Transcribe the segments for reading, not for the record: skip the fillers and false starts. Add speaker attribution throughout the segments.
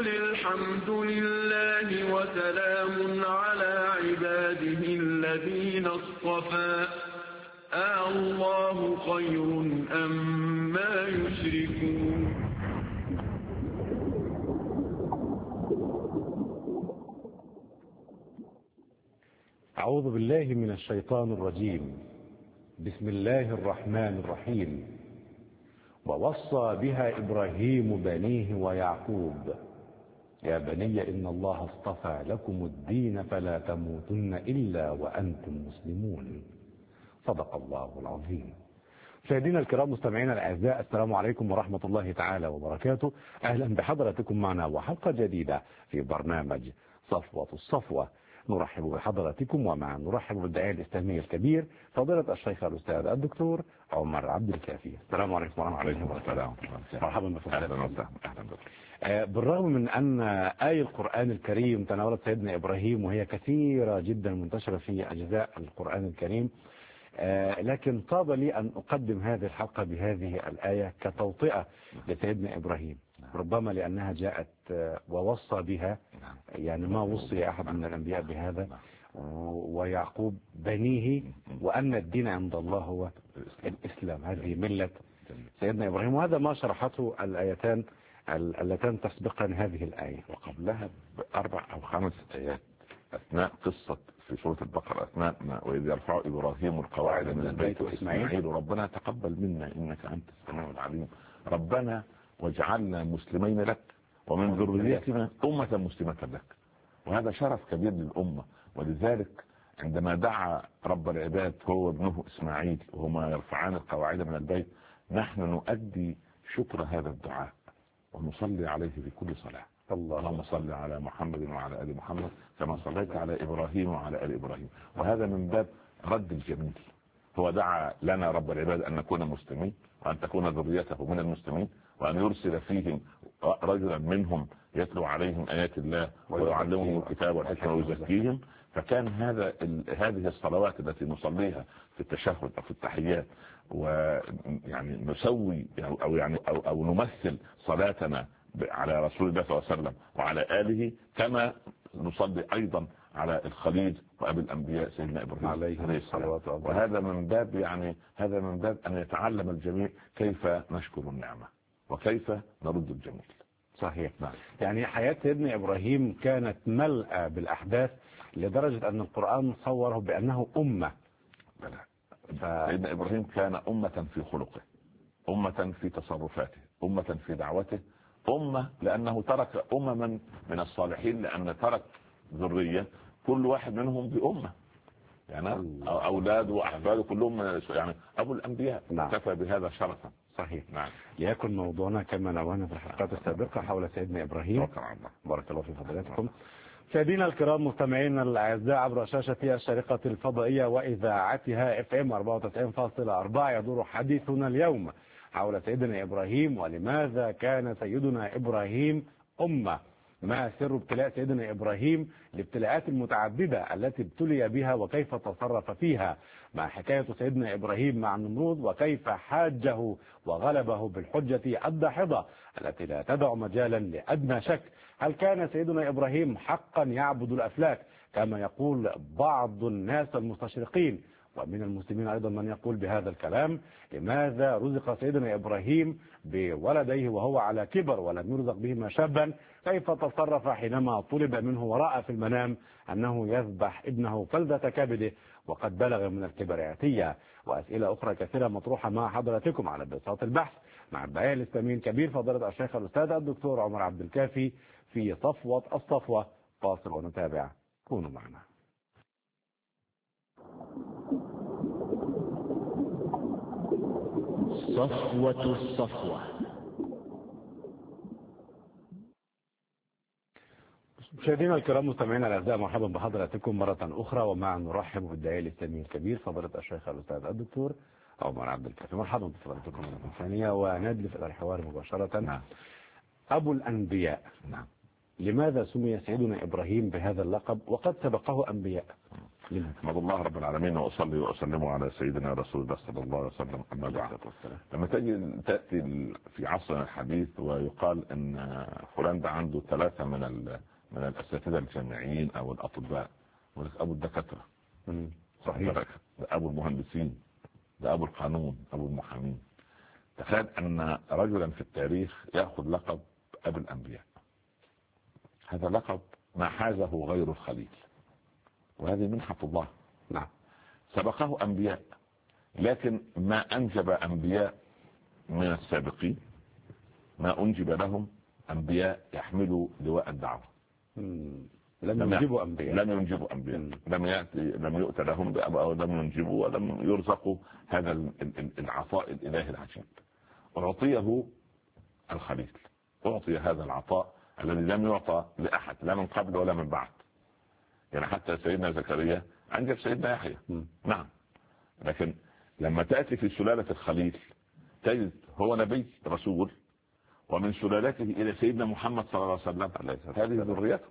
Speaker 1: وقل الحمد لله وسلام على عباده الذين اصطفى الله خير أما يشركون.
Speaker 2: أعوذ بالله من الشيطان الرجيم. بسم الله الرحمن الرحيم. ووصى بها إبراهيم بنيه ويعقوب يا بني إن الله اصطفى لكم الدين فلا تموتن إلا وأنتم مسلمون. صدق الله العظيم. مشاهدينا الكرام مستمعينا الأعزاء، السلام عليكم ورحمة الله تعالى وبركاته. أهلا بحضراتكم معنا وحلقة جديدة في برنامج صفوة الصفوة. نرحب بحضراتكم ومع نرحب بالداعية الإسلامي الكبير فضيلة الشيخ الأستاذ الدكتور عمر عبد الكافي. السلام عليكم ورحمة الله وبركاته. مرحبا بكم.
Speaker 3: أهلا بكم.
Speaker 2: بالرغم من أن آية القرآن الكريم تناولت سيدنا إبراهيم وهي كثيرة جدا منتشرة في أجزاء القرآن الكريم، لكن طاب لي أن أقدم هذه الحلقة بهذه الآية كتوطئة لسيدنا إبراهيم، ربما لأنها جاءت ووصى بها، يعني ما وصي أحد من الأنبياء بهذا، ويعقوب بنيه، وأن الدين عند الله هو الإسلام، هذه ملة سيدنا إبراهيم. وهذا ما شرحته الآيتان اللتان تسبقان هذه الآية.
Speaker 3: وقبلها بأربع أو خمس آيات أثناء قصة في سورة البقرة، أثناء ما وإذ يرفع إبراهيم القواعد من البيت وإسماعيل ربنا تقبل منا إنك أنت السميع العليم ربنا واجعلنا مسلمين لك ومن ذريتنا أمة مسلمة لك. وهذا شرف كبير للأمة، ولذلك عندما دعا رب العباد هو ابنه إسماعيل وهما يرفعان القواعد من البيت، نحن نؤدي شكر هذا الدعاء ونصلي عليه في كل صلاة. اللهم صل على محمد وعلى آل محمد كما صليت على إبراهيم وعلى آل إبراهيم. وهذا من باب رد الجميل. هو دعا لنا رب العباد أن نكون مسلمين وأن تكون ذريته من المسلمين وأن يرسل فيهم رجلا منهم يتلو عليهم آيات الله ويعلمهم الكتاب والحكمة ويزكيهم. فكان هذه الصلوات التي نصليها في التشهد أو في التحيات، ويعني نسوي أو نمثل صلاتنا على رسول الله صلى الله عليه وسلم وعلى آله كما نصلي أيضا على الخليل وأبي الأنبياء سيدنا إبراهيم عليه الصلاة. وهذا من باب هذا من باب أن يتعلم الجميع كيف نشكر النعمة وكيف نرد الجميل.
Speaker 2: صحيح. يعني حياة سيدنا إبراهيم كانت ملأة بالأحداث لدرجة أن القرآن صوره بأنه أمة.
Speaker 3: سيدنا إبراهيم كان أمة في خلقه، أمة في تصرفاته، أمة في دعوته، أمة لأنه ترك أمما من الصالحين، لأن ترك ذرية كل واحد منهم بأمة، يعني أولاده وأحفاده كلهم يعني أبو الأنبياء. كفى بهذا شرفا.
Speaker 2: صحيح. نعم. ليكن موضوعنا كما نوهنا في الحلقات السابقة حول سيدنا إبراهيم. بارك الله في فضيلتكم. مشاهدينا الكرام مستمعينا الأعزاء عبر شاشة الشريقة الفضائية وإذاعتها FM 94.4 يدور حديثنا اليوم حول سيدنا إبراهيم، ولماذا كان سيدنا إبراهيم أمة؟ ما سر ابتلاء سيدنا إبراهيم الابتلاءات المتعددة التي ابتلي بها وكيف تصرف فيها، مع حكاية سيدنا إبراهيم مع النمرود وكيف حاجه وغلبه بالحجة الداحضة التي لا تدع مجالا لأدنى شك. هل كان سيدنا إبراهيم حقا يعبد الأفلاك كما يقول بعض الناس المستشرقين ومن المسلمين أيضا من يقول بهذا الكلام؟ لماذا رزق سيدنا إبراهيم بولديه وهو على كبر ولم يرزق بهما شابا؟ كيف تصرف حينما طلب منه ورأى في المنام أنه يذبح ابنه فلذة كبده وقد بلغ من الكبر عتيا؟ وأسئلة أخرى كثيرة مطروحة مع حضراتكم على بساط البحث مع الداعية الإسلامي الكبير فضيلة الشيخ الأستاذ الدكتور عمر عبد الكافي في صفوة الصفوة. فاصل ونتابع، كونوا معنا. صفوة الصفوة. مشاهدينا الكرام مستمعينا الاعزاء، مرحبا بحضراتكم مرة أخرى، ومع نرحب بالداعية الإسلامي الكبير فضيلة الشيخ الأستاذ الدكتور عمر عبد الكافي. مرحبا بفضيلتكم مرة ثانية، وندلف إلى الحوار مباشرة.
Speaker 3: نعم.
Speaker 2: أبو الأنبياء.
Speaker 3: نعم.
Speaker 2: لماذا سمي سيدنا إبراهيم بهذا اللقب وقد سبقه أنبياء؟
Speaker 3: احمد الله رب العالمين واصلي واسلم على سيدنا رسول الله صلى الله عليه وسلم. اما بعد، لما تاتي في عصرنا الحديث ويقال ان فلان ده عنده 3 من الاساتذه الجامعيين او الاطباء، ابو الدكاتره،
Speaker 2: صحيح،
Speaker 3: ده ابو المهندسين، ده ابو القانون، ابو المحامين. تخيل ان رجلا في التاريخ ياخذ لقب ابو الانبياء. هذا لقب ما حازه غير الخليل، وهذه منحة الله.
Speaker 2: نعم.
Speaker 3: سبقه أنبياء، لكن ما أنجب أنبياء من السابقين، ما أنجب لهم أنبياء يحملوا لواء الدعوة.
Speaker 2: لم ينجبوا أنبياء،
Speaker 3: لم يؤت لهم أو لم ينجبوا ولم يرزقوا هذا العطاء الإلهي العجيب. أعطيه الخليل، أعطي هذا العطاء الذي لم يعطى لأحد، لا من قبل ولا من بعد. يعني حتى سيدنا زكريا أنجب سيدنا يحيى، نعم، لكن لما تأتي في سلالة الخليل تجد هو نبي رسول، ومن سلالته إلى سيدنا محمد صلى الله عليه وسلم هذه ذريته.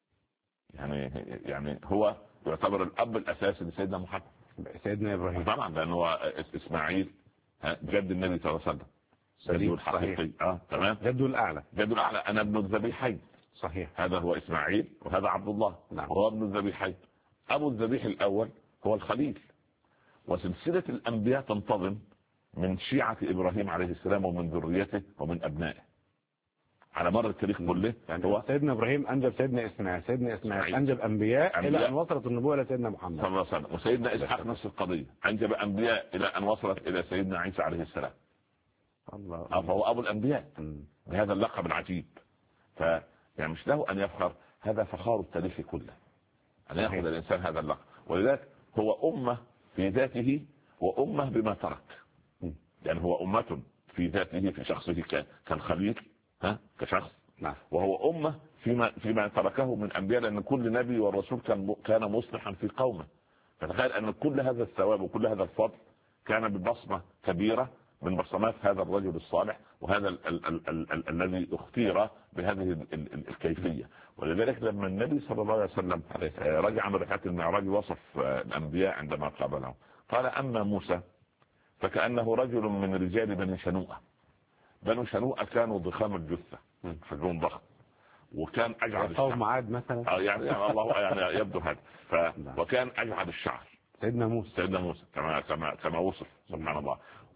Speaker 3: يعني هو يعتبر الأب الأساسي لسيدنا محمد،
Speaker 2: سيدنا إبراهيم
Speaker 3: طبعا، لأنه إسماعيل جد النبي صلى الله عليه وسلم، جده الحقيقي. تمام،
Speaker 2: جده الأعلى،
Speaker 3: أنا ابن الذبيحين. صحيح، هذا هو إسماعيل وهذا عبد الله. نعم. هو ابن الذبيحين. أبو الذبيح الأول هو الخليل. وسلسلة الأنبياء تنتظم من شيعة إبراهيم عليه السلام ومن ذريته ومن أبنائه على مر التاريخ كله.
Speaker 2: يعني هو سيدنا إبراهيم أنجب سيدنا إسماعيل، سيدنا إسماعيل أنجب أنبياء إلى أن وصلت النبوة إلى سيدنا محمد
Speaker 3: صلى الله عليه وسلم. وسيدنا إسحاق نفس القضية، أنجب أنبياء إلى أن وصلت إلى سيدنا عيسى عليه السلام. الله. فهو أبو الأنبياء بهذا اللقب العجيب. يعني مش له أن يفخر، هذا فخار التاريخ كله أن يأخذ الإنسان هذا اللقب. ولذلك هو أمة في ذاته وأمة بما ترك. يعني هو أمة في ذاته في شخصه كالخليل كشخص، وهو أمة فيما تركه من أنبياء، لأن كل نبي والرسول كان مصلحا في قومه. فتخيل أن كل هذا الثواب وكل هذا الفضل كان ببصمة كبيرة من بصمات هذا الرجل الصالح، وهذا الذي اختير بهذه الكيفية. ولذلك لما النبي صلى الله عليه وسلم رجع من رحلة المعراج وصف الأنبياء عندما قابلهم قال: أما موسى فكأنه رجل من رجال بني شنوءة. بنو شنوءة كانوا ضخام الجثة، حجمهم ضخم، وكان أجعد الشعر.
Speaker 2: قوم عاد مثلا،
Speaker 3: يعني الله يعني يبدو هذا. وكان أجعد الشعر سيدنا موسى كما وصف سبحان الله.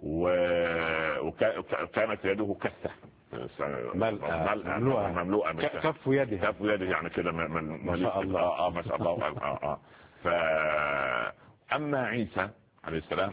Speaker 3: وكانت يده كثة مملوءة
Speaker 2: كف يده
Speaker 3: يعني كده
Speaker 2: ما شاء الله.
Speaker 3: ما شاء الله. أما عيسى عليه السلام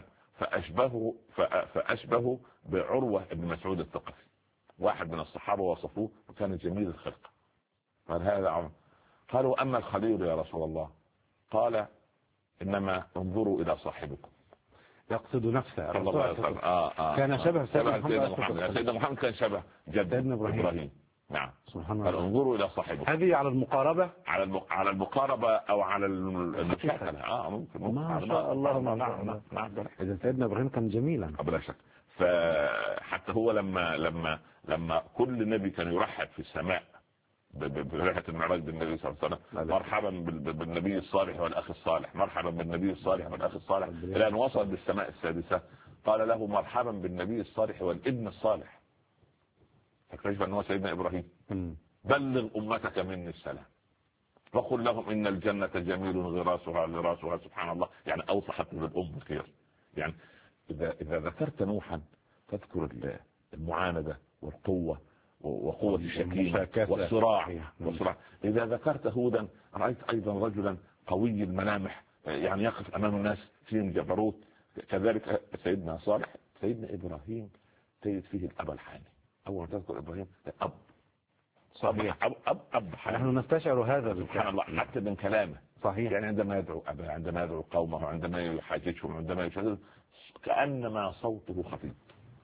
Speaker 3: فأشبه بعروة بن مسعود الثقفي، واحد من الصحابة وصفوه وكان جميل الخلق. قال هذا عمر. قالوا: أما الخليل يا رسول الله؟ قال: إنما انظروا إلى صاحبكم.
Speaker 2: يقصد نفسه
Speaker 3: كان شبه سيدنا محمد كان شبه جد إبراهيم. نعم، سبحان الله. انظروا إلى صاحبكم.
Speaker 2: هذه على المقاربة،
Speaker 3: على المقاربة أو على المشاكلة.
Speaker 2: ممكن. ما شاء الله. نعم. إذا سيدنا إبراهيم كان جميلا
Speaker 3: بلا شك. فحتى هو لما كل نبي كان يرحب في السماء برحلة المعراج بالنبي صلى الله عليه وسلم: مرحبا بالنبي الصالح والأخ الصالح، مرحبا بالنبي الصالح والأخ الصالح، إلى أن وصل بالسماء السادسة قال له: مرحبا بالنبي الصالح والابن الصالح. فكيف أنه سيدنا إبراهيم: بلغ أمتك مني السلام وقل لهم إن الجنة جميل غراسها. سبحان الله. يعني أوصحت بالأم الخير. يعني إذا ذكرت نوحا تذكر المعاندة والقوة وقوة الشكيمة والصراع. إذا ذكرت هودا رأيت أيضا رجلا قوي الملامح، يعني يقف أمام الناس فيهم جبروت. كذلك سيدنا صالح. سيدنا إبراهيم تجد فيه الأب الحاني. أول ما تذكر إبراهيم أب صحيح، أب
Speaker 2: نحن نستشعر هذا
Speaker 3: سبحان الله حتى من كلامه. صحيح. يعني عندما يدعو أبا، عندما يدعو قومه، عندما يحاججهم، عندما يشهد كأنما صوته خفيف.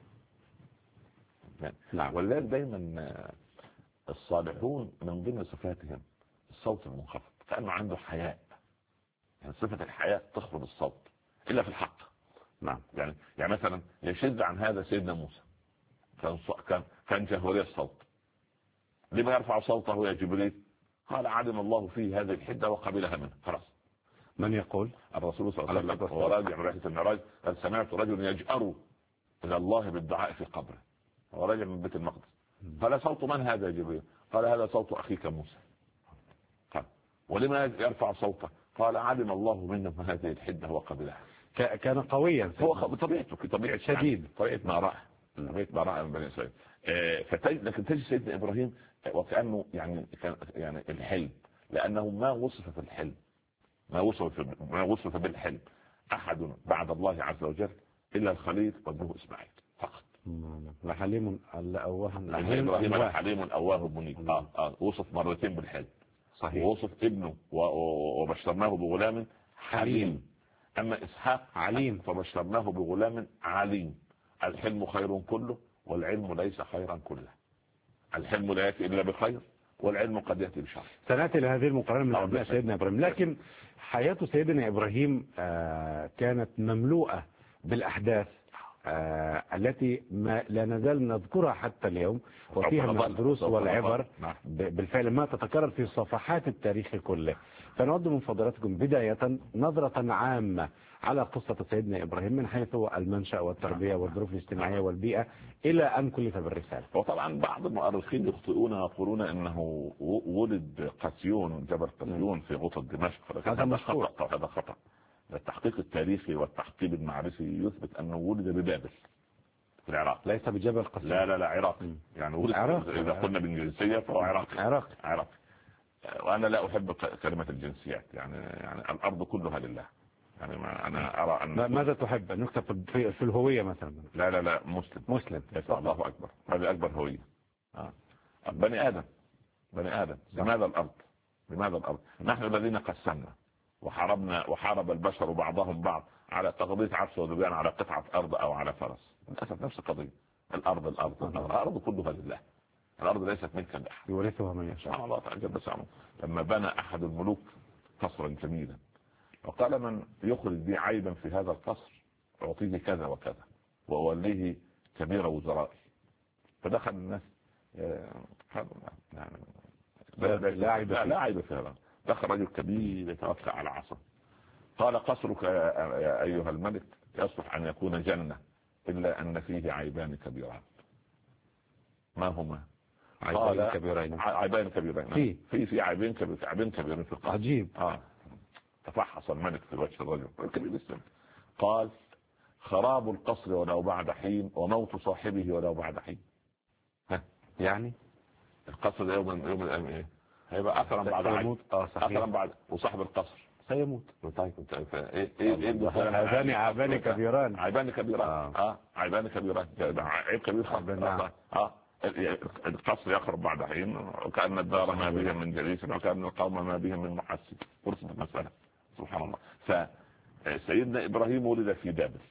Speaker 3: نعم. ولذلك دايما الصالحون من ضمن صفاتهم الصوت المنخفض، كأنه عنده حياء. يعني صفة الحياء تخفض الصوت إلا في الحق. نعم. يعني مثلا يشد عن هذا سيدنا موسى، كان جهوري الصوت. لما يرفع صوته يا جبريل؟ قال: علم الله فيه هذه الحدة وقبلها منه. خلاص
Speaker 2: من يقول؟
Speaker 3: الرسول صلى الله عليه وسلم وهو راجع من رحلة المعراج قال سمعت رجل يجأر إلى الله بالدعاء في قبره، هو راجع من بيت المقدس. قال صوت من هذا يا جبريل؟ قال هذا صوت أخيك موسى. قال ولما يرفع صوته؟ قال علم الله منه هذه الحدة وقبلها.
Speaker 2: كان قويا،
Speaker 3: هو بطبيعته طبيعة
Speaker 2: شديد،
Speaker 3: طبيعة ما رأى من بني إسرائيل. لكن تجد سيدنا إبراهيم وكأنه يعني الحلم، لأنه ما وصف في الحلم، ما وصف بالحلم أحد بعد الله عز وجل إلا الخليل وابنه إسماعيل فقط.
Speaker 2: لحليم
Speaker 3: إبراهيم لحليم أواه منيب. وصف مرتين بالحلم،
Speaker 2: صحيح،
Speaker 3: ووصف ابنه وبشرناه بغلام حليم. أما إسحاق
Speaker 2: عليم
Speaker 3: فبشرناه بغلام عليم. الحلم خير كله والعلم ليس خيرا كله. الحلم لا يأتي إلا بخير والعلم قد يأتي بشر.
Speaker 2: سنأتي لهذه المقارنة من أبناء سيدنا إبراهيم، لكن حياة سيدنا إبراهيم كانت مملوءة بالأحداث التي لا نزال نذكرها حتى اليوم، وفيها من الدروس والعبر بالفعل ما تتكرر في صفحات التاريخ كله. فنود من فضلاتكم بداية نظرة عامة على قصة سيدنا إبراهيم من حيث المنشأ والتربية والظروف الاجتماعية والبيئة إلى أن كلف بالرسالة.
Speaker 3: وطبعا بعض المؤرخين يخطئون ويقولون أنه ولد قسيون، جبل قسيون في غوطة دمشق. هذا خطأ. التحقيق التاريخي والتحقيق المعرفي يثبت أنه ولد ببابل في العراق،
Speaker 2: ليس بجبل قسيون.
Speaker 3: لا عراقي، يعني ولد إذا قلنا بالجنسية فهو عراقي. وأنا لا أحب كلمة الجنسيات، يعني الأرض كلها لله. يعني ما أنا أرى أن
Speaker 2: ماذا تحب أن نكتب في الهوية مثلا؟
Speaker 3: لا مسلم. الله أكبر، هذه أكبر هوية. بني آدم. لماذا الأرض؟ نحن الذين قسمنا وحارب البشر بعضهم بعض على تغطية عرش وذبيان على قطعة أرض أو على فرس. للأسف نفس القضية. الأرض كلها لله. الأرض ليست ملكا لأحد،
Speaker 2: يورثها من يشاء.
Speaker 3: سبحان الله تعالى جل شأنه. لما بنى أحد الملوك قصرا جميلا وقال من يخرج بي عيبا في هذا القصر أعطيه كذا وكذا وأوليه كبير وزرائي. فدخل الناس لا عيب في هذا. دخل رجل كبير يتوكل على عصا. قال قصرك يا أيها الملك يصلح أن يكون جنة إلا أن فيه عيبان كبيران. ما هما؟ عيبان كبيرين. في عيبين كبيرين في القصر.
Speaker 2: عجيب.
Speaker 3: تفحص الملك في وجه الرجل الكبير السن. قال خراب القصر ولو بعد حين وموت صاحبه ولو بعد حين.
Speaker 2: يعني
Speaker 3: القصر يوم الأيام ايه هيبقى اثرا بعد عين، اثرا بعد، وصاحب القصر سيموت. طيب
Speaker 2: هذان عيبان كبيران.
Speaker 3: عيبان كبيران عيب كبير. القصر يخرب بعد حين وكأن الدار ما بها من جليس وكأن القوم ما بهم من محسن. فرصة المسألة سبحان الله. فسيدنا إبراهيم ولد في بابل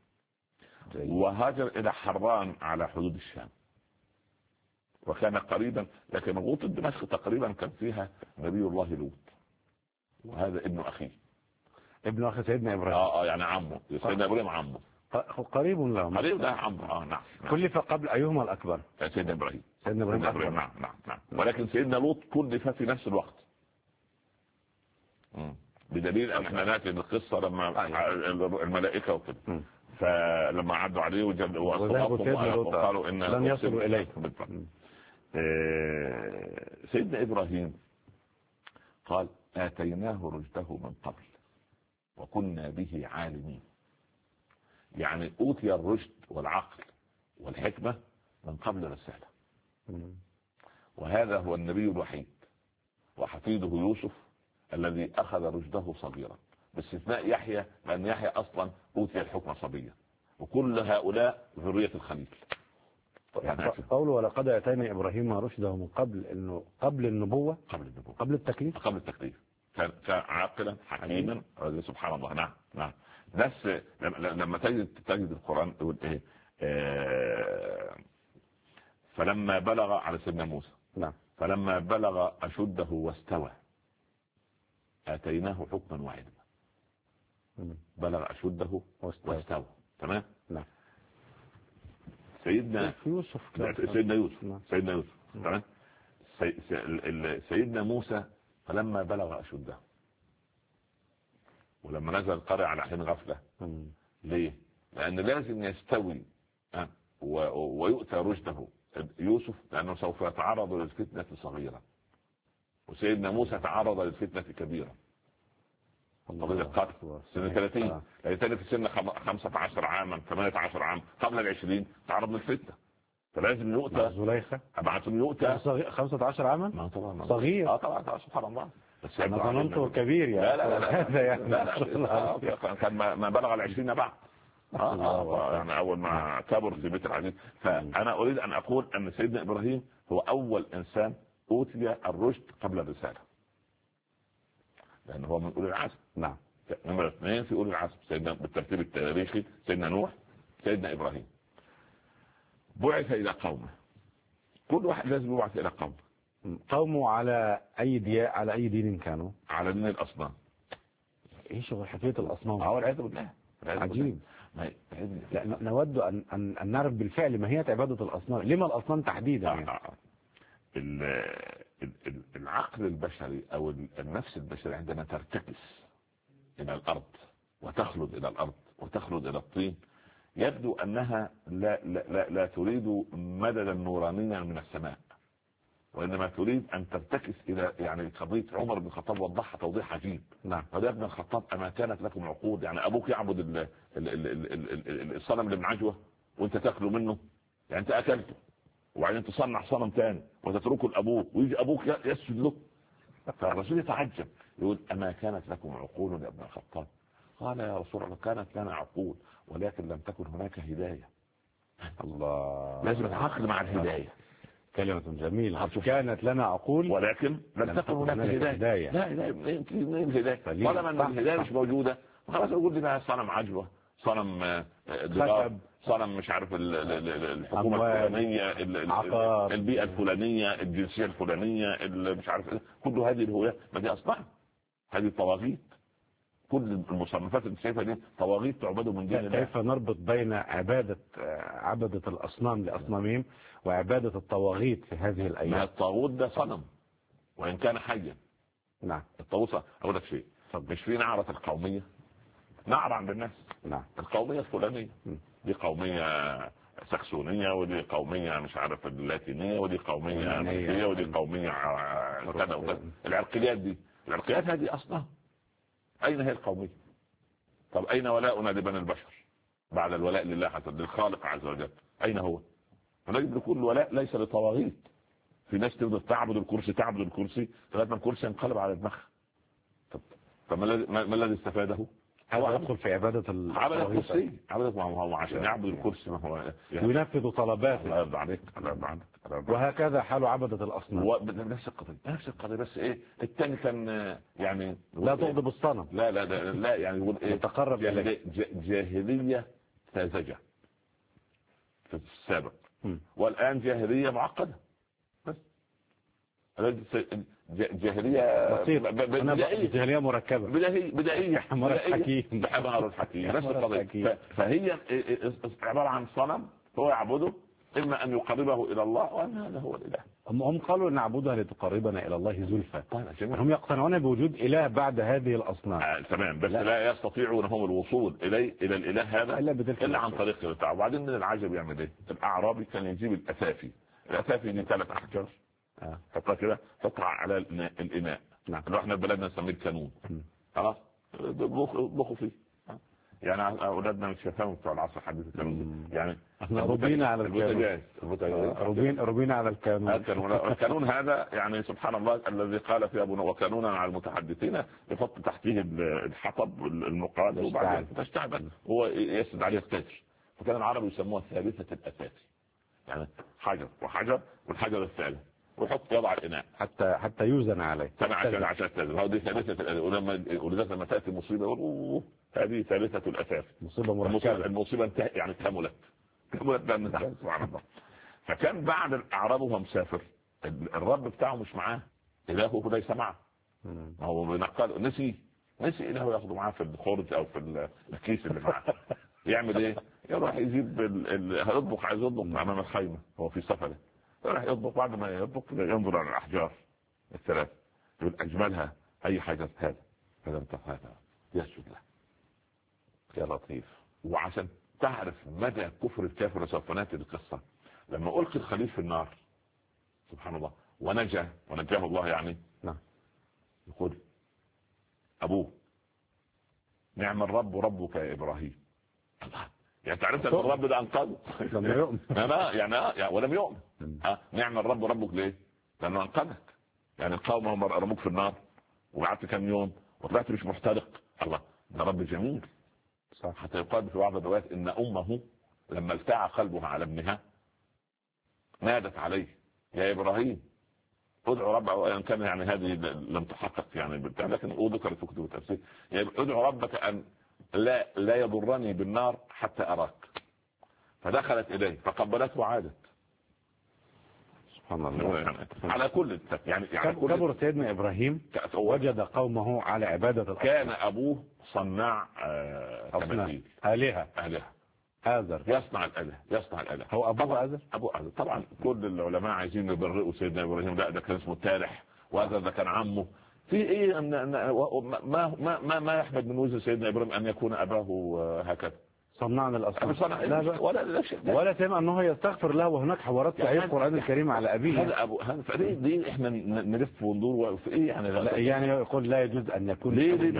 Speaker 3: وهاجر إلى حران على حدود الشام، وكان قريبا، لكن غوطة دمشق تقريبا كان فيها نبي الله لوط، وهذا ابن أخيه،
Speaker 2: ابن أخي سيدنا إبراهيم.
Speaker 3: يعني عمه سيدنا إبراهيم، عمه
Speaker 2: قريب له.
Speaker 3: قريب له عمه. نعم.
Speaker 2: كلف قبل أيهما الأكبر؟
Speaker 3: سيدنا إبراهيم.
Speaker 2: نعم.
Speaker 3: ولكن سيدنا لوط كلف في نفس الوقت، بدليل أن احنا نأتي القصة لما الملائكة وكده، فلما عدوا عليه وقالوا إن
Speaker 2: لن يصلوا إليه.
Speaker 3: سيدنا إبراهيم قال آتيناه رشده من قبل وكنا به عالمين. يعني أوتي الرشد والعقل والحكمة من قبل الرسالة. وهذا هو النبي الوحيد وحفيده يوسف الذي أخذ رشده صغيرا، باستثناء يحيى، لأن يحيى أصلا أوتي الحكمة صبيا، وكل هؤلاء ذرية الخليل.
Speaker 2: يعني قوله ولقد أتينا إبراهيم رشده من قبل، إنه قبل النبوة، قبل التكليف،
Speaker 3: كان عاقلا حكيما. سبحان الله. نعم. بس لما تجد القرآن يقول ايه فلما بلغ على سيدنا موسى،
Speaker 2: نعم،
Speaker 3: فلما بلغ أشده واستوى آتيناه حكما وعلما. بلغ أشده واستوى. تمام.
Speaker 2: نعم.
Speaker 3: سيدنا يوسف. تمام. سيدنا موسى فلما بلغ أشده ولما نزل القرية على حين غفلة. ليه؟ لأن لازم يستوي ويؤتى رشده يوسف، لأنه سوف يتعرض للفتنة صغيرة، وسيدنا موسى تعرض للفتنة كبيرة. قضية القتل سنة 30 لأن في سن 15 عاما 18 عام قبل 20 تعرض للفتنة، فلازم يؤتى
Speaker 2: زليخة
Speaker 3: بعدهم يؤتى
Speaker 2: 15 عاما.
Speaker 3: ما طبعا
Speaker 2: صغير.
Speaker 3: طبعا سبحان الله. بس
Speaker 2: أنا ظننته كبير يعني.
Speaker 3: لا كان ما بلغ 20 بعد. يعني أول ما كبر في بيت العزيز. فأنا أريد أن أقول أن سيدنا إبراهيم هو أول إنسان أوتي الرشد قبل الرسالة، لأنه هو من أولي العزم.
Speaker 2: نعم.
Speaker 3: نمرة 2 في أولي العزم سيدنا بالترتيب التاريخي سيدنا نوح، سيدنا إبراهيم. بعث إلى قومه، كل واحد لازم يبعث إلى
Speaker 2: قومه على أي دين كانوا؟
Speaker 3: على دين الأصنام.
Speaker 2: إيه شغل حكاية الأصنام؟
Speaker 3: والعياذ بالله.
Speaker 2: عجيب. لا نود أن نعرف بالفعل ماهية عبادة الأصنام، لما الأصنام تحديدا يعني؟
Speaker 3: العقل البشري أو النفس البشري عندما ترتكس إلى الأرض وتخلد إلى الأرض وتخلد إلى الطين، يبدو أنها لا تريد مددا نورانيا من السماء، وإنما تريد أن ترتكس إلى يعني قضية عمر بن الخطاب وضحها توضيح عجيب.
Speaker 2: نعم.
Speaker 3: يا ابن الخطاب أما كانت لكم عقود؟ يعني أبوك يعبد الصنم اللي من عجوة وأنت تاكله منه، يعني أنت أكلته وبعدين تصنع صنم تاني وتتركه لأبوك ويجي أبوك يسجد له. فالرسول يتعجب يقول أما كانت لكم عقول يا ابن الخطاب؟ قال يا رسول الله كانت لنا عقول ولكن لم تكن هناك هداية.
Speaker 2: الله،
Speaker 3: لازم العقل مع الهداية.
Speaker 2: كلمة جميلة. كانت لنا عقول
Speaker 3: ولكن لم تكن هناك هداية. لا هداية. طالما ان الهداية مش موجودة خلاص اقول لي بقى صنم عجوة، صنم ضرب، صنم مش عارف الحكومة الفلانية، البيئة الفلانية، الجنسية الفلانية، مش عارف كل هذه الهويات ما دي أصنام، هذه طواغيت. كل المصنفات اللي شايفها دي طواغيت تعبدوا من دين الله.
Speaker 2: كيف نربط بين عبادة الأصنام لأصنامهم وعبادة الطواغيت في هذه الأيام؟
Speaker 3: ما الطاغوت ده صنم وإن كان حيا.
Speaker 2: نعم.
Speaker 3: الطاغوت أقول لك شيء، مش في نعرة القومية، نعرة عند الناس.
Speaker 2: نعم.
Speaker 3: القومية الفلانية دي قومية سكسونية، ودي قومية مش عارف اللاتينية، ودي قومية مصرية، ودي قومية كذا وكذا. العرقيات هذه أصلا أين هي القومية؟ طب أين ولاؤنا لبني البشر بعد الولاء لله حتى للخالق عز وجل؟ أين هو؟ نجد لكل ولاء ليس لطواغيت. في ناس تفضل تعبد الكرسي لغاية ما الكرسي ينقلب على دماغها. طب ما الذي استفاده؟
Speaker 2: هو يدخل في عبادة
Speaker 3: الكرسي. ما هو عشان يعبد الكرسي، ما هو
Speaker 2: ينفذ طلباته.
Speaker 3: الله يرضى عليك.
Speaker 2: وهكذا حال عبدة الأصنام.
Speaker 3: نفس القضية بس ايه الثاني كان يعني
Speaker 2: لا تغضب الصنم.
Speaker 3: لا يعني يقول ايه
Speaker 2: تقرب إليه.
Speaker 3: جاهلية ساذجة في السابق، والآن جاهلية معقدة. بس
Speaker 2: جاهلية مركبة
Speaker 3: بدائية بحمار الحكيم. نفس القضية. فهي عبارة عن صنم هو يعبده، إما أن يقربه إلى الله وأن هذا هو الإله.
Speaker 2: هم قالوا نعبدها لتقربنا إلى الله زلفى. هم يقتنعون بوجود إله بعد هذه الأصنام.
Speaker 3: تمام. بس لا يستطيعون هم الوصول إلى الإله هذا إلا عن طريق البتاع. وبعدين من العجب يعمل إيه؟ الأعرابي كان يجيب الأثافي دي 3 أحجار حطها كده، حطها على الإناء.
Speaker 2: نعم.
Speaker 3: اللي احنا بلدنا نسميه الكانون. خلاص بخوا فيه. يعني اولادنا مش فاهمين بتوع العصر الحديث يعني
Speaker 2: احنا ربينا على الكانون. ربينا على الكانون.
Speaker 3: الكانون هذا يعني سبحان الله الذي قال فيه ابونا وكانونا على المتحدثين يحط تحتيه الحطب المقاد وبعدين تشتعل هو يسد عليه الكتر. فكان العرب يسموها ثالثة الأساسي، يعني حجر وحجر والحجر الثالث، ويحط يضع الإناء
Speaker 2: حتى يوزن عليه.
Speaker 3: عشان تنزل. هذه ثالثة. ولذلك لما تأتي مصيبة يقول هذه ثالثة الأساس.
Speaker 2: مصيبة مركبة.
Speaker 3: المصيبة يعني كملت بأن تحت سبحان الله. فكان بعد الأعراب وهو مسافر الرب بتاعه مش معاه، إلهه ليس معه. هو بنقل نسي إلهه ياخده معاه في الخرج أو في الكيس اللي معاه. يعمل إيه؟ يروح يجيب هيطبخ، عايز يطبخ أمام الخيمة هو في سفره، يروح يطبخ. بعد ما يطبخ ينظر على الأحجار الثلاث يقول أجملها أي حاجة هذا انت هذا يسجد له.
Speaker 2: يا لطيف.
Speaker 3: وعشان تعرف مدى كفر الكافر وسوف ناتي القصة، لما ألقي الخليل في النار سبحان الله ونجاه الله يعني،
Speaker 2: نعم،
Speaker 3: يقول أبوه نعم الرب ربك يا إبراهيم. الله، يعني تعرفت أن الرب ده أنقذ
Speaker 2: لم يؤمن.
Speaker 3: يعني ولم يؤمن. نعم الرب ربك ليه؟ لأنه أنقذك. يعني القوم هم رموك في النار وقعدت كم يوم وطلعت مش محترق. الله، ده رب جميل.
Speaker 2: صح.
Speaker 3: حتى يقال في بعض الروايات ان امه لما التاع قلبها على ابنها نادت عليه يا ابراهيم ادعو ربك، وان كان يعني هذه لم تحقق يعني بالتالي، لكن ذكر في كتب التفسير ادعو ربك ان لا يضرني بالنار حتى اراك. فدخلت اليه فقبلته وعادت.
Speaker 2: سبحان الله.
Speaker 3: على كل يعني
Speaker 2: كبر سيدنا ابراهيم وجد قومه على عبادة الأصنام.
Speaker 3: كان ابوه صناع
Speaker 2: تماثيل آلهة. آزر
Speaker 3: يصنع الآلهة.
Speaker 2: هو أبوه آزر؟
Speaker 3: أبوه آزر طبعا. كل العلماء عايزين يبرئوا سيدنا إبراهيم، ده كان اسمه التارح، وآزر ده كان عمه. في إيه ما يحمد من وجه سيدنا إبراهيم أن يكون أباه هكذا
Speaker 2: صنعنا الأصنام.
Speaker 3: لا
Speaker 2: ولا سمع أنه يستغفر له، وهناك حوارات في آية القرآن الكريم على أبيه.
Speaker 3: هذا أبو فدي إحنا نلف وندور في إيه
Speaker 2: يعني يقول لا يجوز أن يكون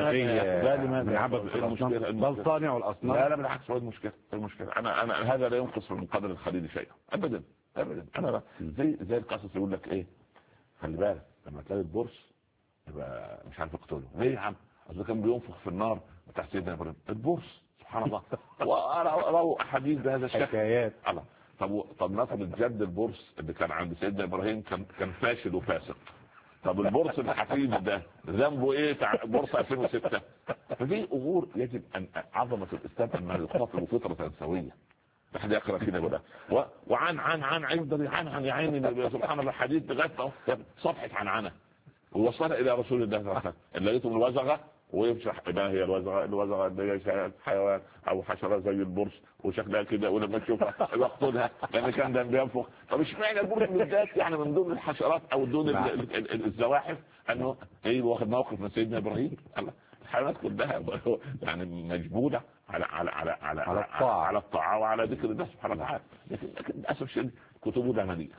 Speaker 2: من عبد الأصنام بل صانع الأصنام.
Speaker 3: لا بالعكس، هو المشكلة أنا هذا لا ينقص من قدر الخليل شيئا أبدا. أنا زي القصص يقول لك إيه، خلي بالك لما تلاقي البورس يبقى مش عارف اقتله ليه يا عم، أصل كان بينفخ في النار بتاع سيدنا إبراهيم البورس سبحان الله. ورأوا أحاديث بهذا الشكل.
Speaker 2: حكايات.
Speaker 3: الله. طب نفرض الجد البورس اللي كان عند سيدنا إبراهيم كان فاشل وفاسق. طب البورس الحفيد ده ذنبه ايه بورس 2006؟ ففي امور يجب ان عظمه الاسلام انها يخاطب فطره سويه. احد يقرا فينا يقول وعن عن يا عيني سبحان الله حديث لغايه صفحه عنعنه ووصلها الى رسول الله صلى الله عليه وسلم اللي لقيته الوزغه ويشرح ما هي الوزغه اللي هي حيوان او حشره زي البرص وشكلها كده، ولما تشوفها يقتلها لان كان ده بينفخ. طب اشمعنى البرص بالذات يعني من ضمن الحشرات او دون الزواحف انه ايه واخد موقف من سيدنا ابراهيم؟ الحيوانات كلها يعني مجبوله على الطاعه وعلى ذكر الله سبحانه وتعالى. لكن للاسف الشديد كتبنا مليئه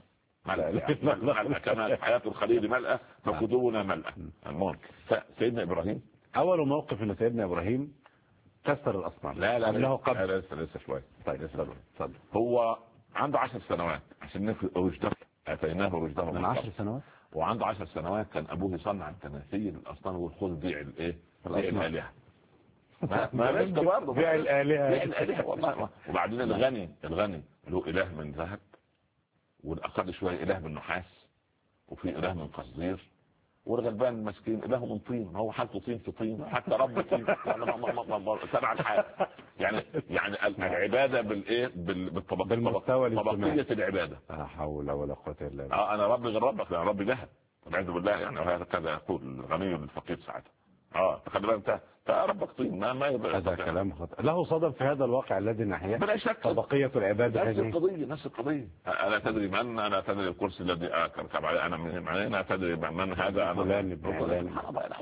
Speaker 3: كما حياه الخليل ملأة فكتبنا ملأة. المهم فسيدنا ابراهيم
Speaker 2: اول موقف ان سيدنا ابراهيم كسر الاصنام.
Speaker 3: لا
Speaker 2: له قبل
Speaker 3: لسه شويه.
Speaker 2: طيب اتفضل.
Speaker 3: هو عنده 10 سنوات عشان نفرق رشده، اتيناه رشده
Speaker 2: من 10 سنوات.
Speaker 3: وعنده 10 سنوات كان ابوه يصنع التماثيل الاصنام والخذ بيع الايه الالهه. ما لسه برضه
Speaker 2: بيع الالهه
Speaker 3: والله. وبعدين الغني له اله من ذهب، والاقل شويه اله من نحاس، وفي اله من قصدير، والغلبان المسكين اله من طين. هو حالته طين في طين، حتى رب طين تبع الحال. يعني العباده بالايه
Speaker 2: بالمستوى
Speaker 3: طبقيه العباده.
Speaker 2: لا حول ولا قوه الا بالله.
Speaker 3: انا ربي غير ربك، انا ربي ذهب والعياذ بالله. يعني هذا كذا يقول الغني للفقير ساعتها. تخيل انت ربك طين ما
Speaker 2: هذا كلام خطأ. له صدى في هذا الواقع الذي نحياه
Speaker 3: بلا شك.
Speaker 2: طبقيه العباده
Speaker 3: نفس القضيه. انا تدري من انا، تدري الكرسي الذي اركب عليه انا من انا، تدري من هذا انا
Speaker 2: فلان ابن فلان.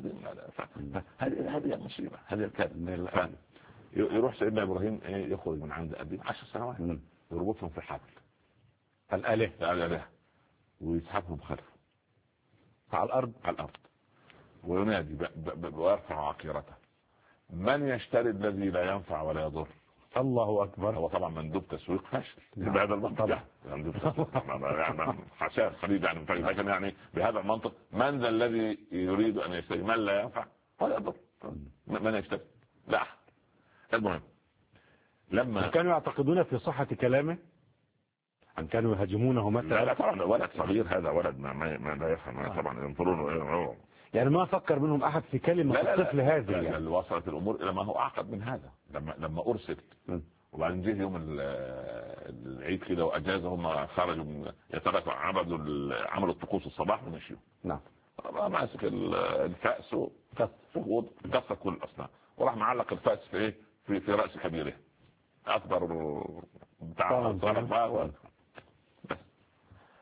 Speaker 3: هذه المصيبه، هذه الكارثه. يروح سيدنا ابراهيم يخرج من عند ابيه 10 سنوات يربطهم في حبل الآلهة ويسحبهم خلفه
Speaker 2: على الارض
Speaker 3: وينادي ويرفع عقيرته: من يشتري الذي لا ينفع ولا يضر؟
Speaker 2: الله اكبر.
Speaker 3: هو طبعا مندوب تسويق فاشل بهذا المنطق. يعني حساب خليل يعني بهذا المنطق من ذا الذي يريد ان يشتري من لا ينفع ولا يضر؟ من يشتري؟ لا. المهم لما
Speaker 2: كانوا يعتقدون في صحة كلامه أن كانوا يهاجمونه مثلا.
Speaker 3: لا طبعا ولد صغير، هذا ولد ما لا يفهم طبعا ينظرون.
Speaker 2: يعني ما فكر منهم أحد في كلمة الطفل هذه.
Speaker 3: يعني وصلت الأمور إلى ما هو أعقد من هذا. لما أرسل وبعدين جه يوم العيد كده وأجازة، هم خرجوا من يتركوا عملوا الطقوس الصباح ومشيوا.
Speaker 2: نعم.
Speaker 3: ماسك الفأس وكسر كل الأصنام وراح معلق الفأس في رأس كبيره أكبر بتاع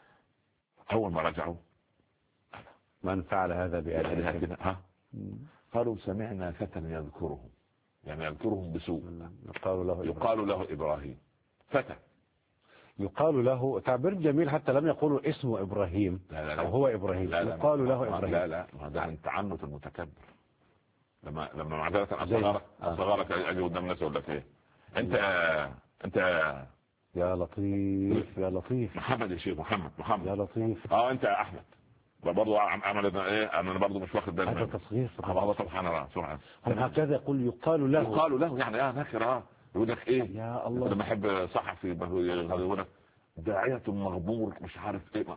Speaker 3: أول ما رجعوا:
Speaker 2: من فعل هذا بآلهتنا؟
Speaker 3: قالوا سمعنا فتى يذكرهم، يعني يذكرهم بسوء.
Speaker 2: يقال
Speaker 3: له إبراهيم. فتى
Speaker 2: يقال له، تعبير جميل، حتى لم يقولوا اسمه إبراهيم.
Speaker 3: لا
Speaker 2: أو هو إبراهيم. يقال له إبراهيم.
Speaker 3: لا ده من تعنت المتكبر. لما معذرة أصغرك أجي قدام الناس أقول لك إيه، أنت
Speaker 2: يا لطيف
Speaker 3: محمد يا شيخ، محمد
Speaker 2: يا لطيف.
Speaker 3: أنت يا أحمد. برضه عمل إيه، أنا برضه مش واخد بالي.
Speaker 2: هذا تصغير.
Speaker 3: الله سبحان الله.
Speaker 2: هكذا يقول يقال له
Speaker 3: يعني نكر. يقول لك إيه
Speaker 2: يا الله.
Speaker 3: لما أحب صحفي يقول لك داعية مغمور مش عارف إيه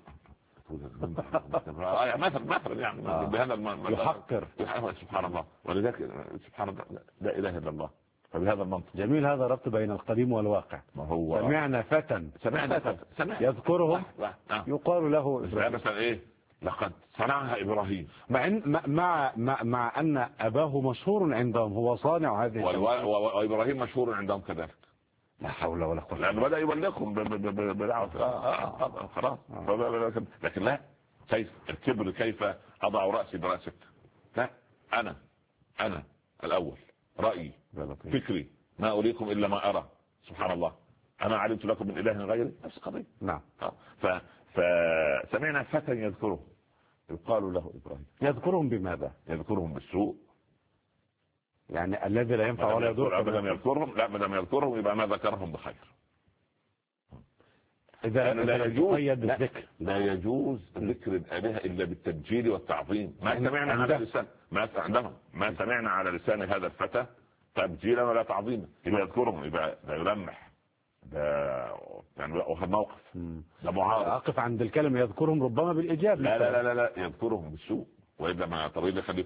Speaker 3: مثلا يعني بهذا
Speaker 2: يحقر.
Speaker 3: سبحان الله. ولذلك سبحان الله لا إله إلا الله. فبهذا المنطق
Speaker 2: جميل هذا ربط بين القديم والواقع.
Speaker 3: ما هو
Speaker 2: سمعنا فتى يذكرهم يقال له
Speaker 3: مثلا إيه، لقد صنعها إبراهيم.
Speaker 2: مع أن أباه مشهور عندهم، هو صانع هذه
Speaker 3: وإبراهيم مشهور عندهم كذلك.
Speaker 2: لا حول ولا قوة.
Speaker 3: لأنه بدأ يبلغهم بدعوة. خلاص. لكن لا، كيف الكبر، كيف أضع رأسي برأسك؟ لا، أنا الأول، رأيي فكري، ما أريكم إلا ما أرى. سبحان الله. أنا علمت لكم من إله غيري، نفس قضية.
Speaker 2: نعم.
Speaker 3: فسمعنا فتى يذكره يقال له إبراهيم.
Speaker 2: يذكرهم بماذا؟
Speaker 3: يذكرهم بالسوء،
Speaker 2: يعني الذي لا ينفع ولا يضر.
Speaker 3: ما دام يذكرهم يبقى ما ذكرهم بخير.
Speaker 2: إذا
Speaker 3: لا يجوز ذكر الآلهة إلا بالتبجيل والتعظيم. ما سمعنا على لسان ما سمعنا على لسان هذا الفتى تبجيلا ولا تعظيما. يبقى يذكرهم، يبقى يلمح، يعني واخد موقف. ده معارض.
Speaker 2: أقف عند الكلمة يذكرهم ربما بالإيجاب.
Speaker 3: لا يذكرهم بالسوء، وإذا ما طويل خليه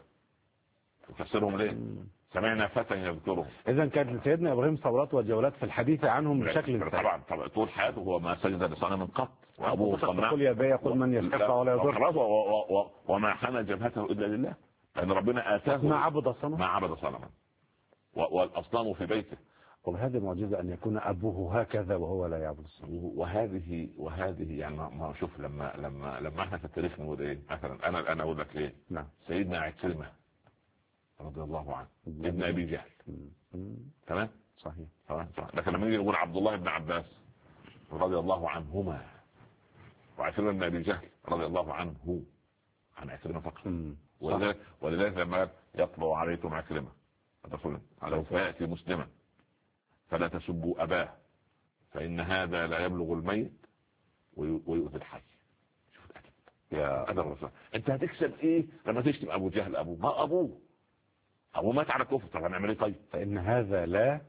Speaker 3: يكسرهم ليه؟ سمعنا فتى يذكرهم.
Speaker 2: إذا كان سيدنا إبراهيم ثورات وجولات في الحديث عنهم بشكل
Speaker 3: طبعا طول حياته هو ما سجد لصنم قط، وأبوه صنع.
Speaker 2: يقول يا بي يقول من يستحق ولا يضر.
Speaker 3: وما حنى جبهته إلا لله، لأن ربنا آتاه
Speaker 2: ما عبد صنما
Speaker 3: والأصنام في بيته.
Speaker 2: وهذه معجزة أن يكون أبوه هكذا وهو لا يعبد الصنم.
Speaker 3: وهذه يعني ما شوف لما احنا في التاريخ نقول ايه مثلا، انا اقول لك ايه.
Speaker 2: نعم.
Speaker 3: سيدنا عكرمة رضي الله عنه ابن ابي جهل. تمام.
Speaker 2: صحيح.
Speaker 3: لكن لما نيجي نقول عبد الله بن عباس رضي الله عنهما، وعكرمة بن ابي جهل رضي الله عنه، عن عكرمة فقط. ولذلك لما يطلع عليكم عكرمة على فيأتي مسلما فلا تسبوا أباه فإن هذا لا يبلغ الميت ويؤذي الحي. شوف الأدب يا أدب الرسول. أنت هتكسب إيه لما تشتم أبو جهل؟ ما أبوه مات على كفر. طب هنعمل إيه طيب؟
Speaker 2: فإن هذا لا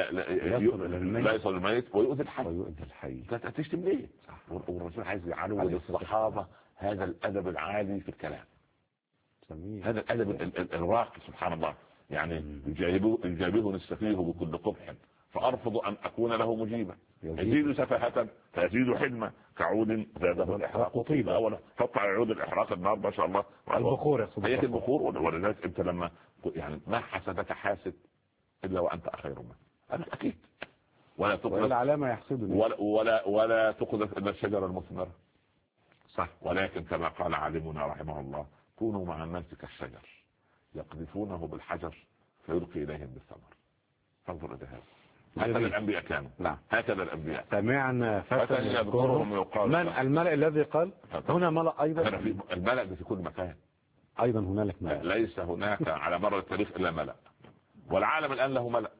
Speaker 3: يصل الميت ويؤذي الحي.
Speaker 2: أنت
Speaker 3: هتشتم ليه؟ والرسول عايز يعلو للصحابة هذا الأدب العالي في الكلام. هذا الأدب الراقي سبحان الله. يعني يجابهني السفيه بكل قبح فأرفض أن أكون له مجيبا. يزيد سفاهة فيزيد حلما كعود زاده الإحراق طيبا. أولا حط على عود الإحراق النار ما شاء الله.
Speaker 2: البخور
Speaker 3: هي البخور. ولذلك أنت لما يعني ما حسدك حاسد إلا وأنت أخير منه. أنا أكيد. ولا تقذف
Speaker 2: على ما يحسدني
Speaker 3: ولا تقذف إلا الشجرة المثمرة. صح. ولكن كما قال عالمنا رحمه الله كونوا مع الناس كالشجر يقذفونه بالحجر فيلقي إليهم بالثمر. فانظر إلى هذا. هكذا الأنبياء كانوا.
Speaker 2: نعم.
Speaker 3: هكذا الأنبياء.
Speaker 2: سمعنا فتى يذكرهم. من الملأ الذي قال؟ هنا ملأ أيضا.
Speaker 3: الملأ في كل مكان.
Speaker 2: أيضا هنالك ملأ.
Speaker 3: ليس هناك على مر التاريخ إلا ملأ. والعالم الآن له ملأ.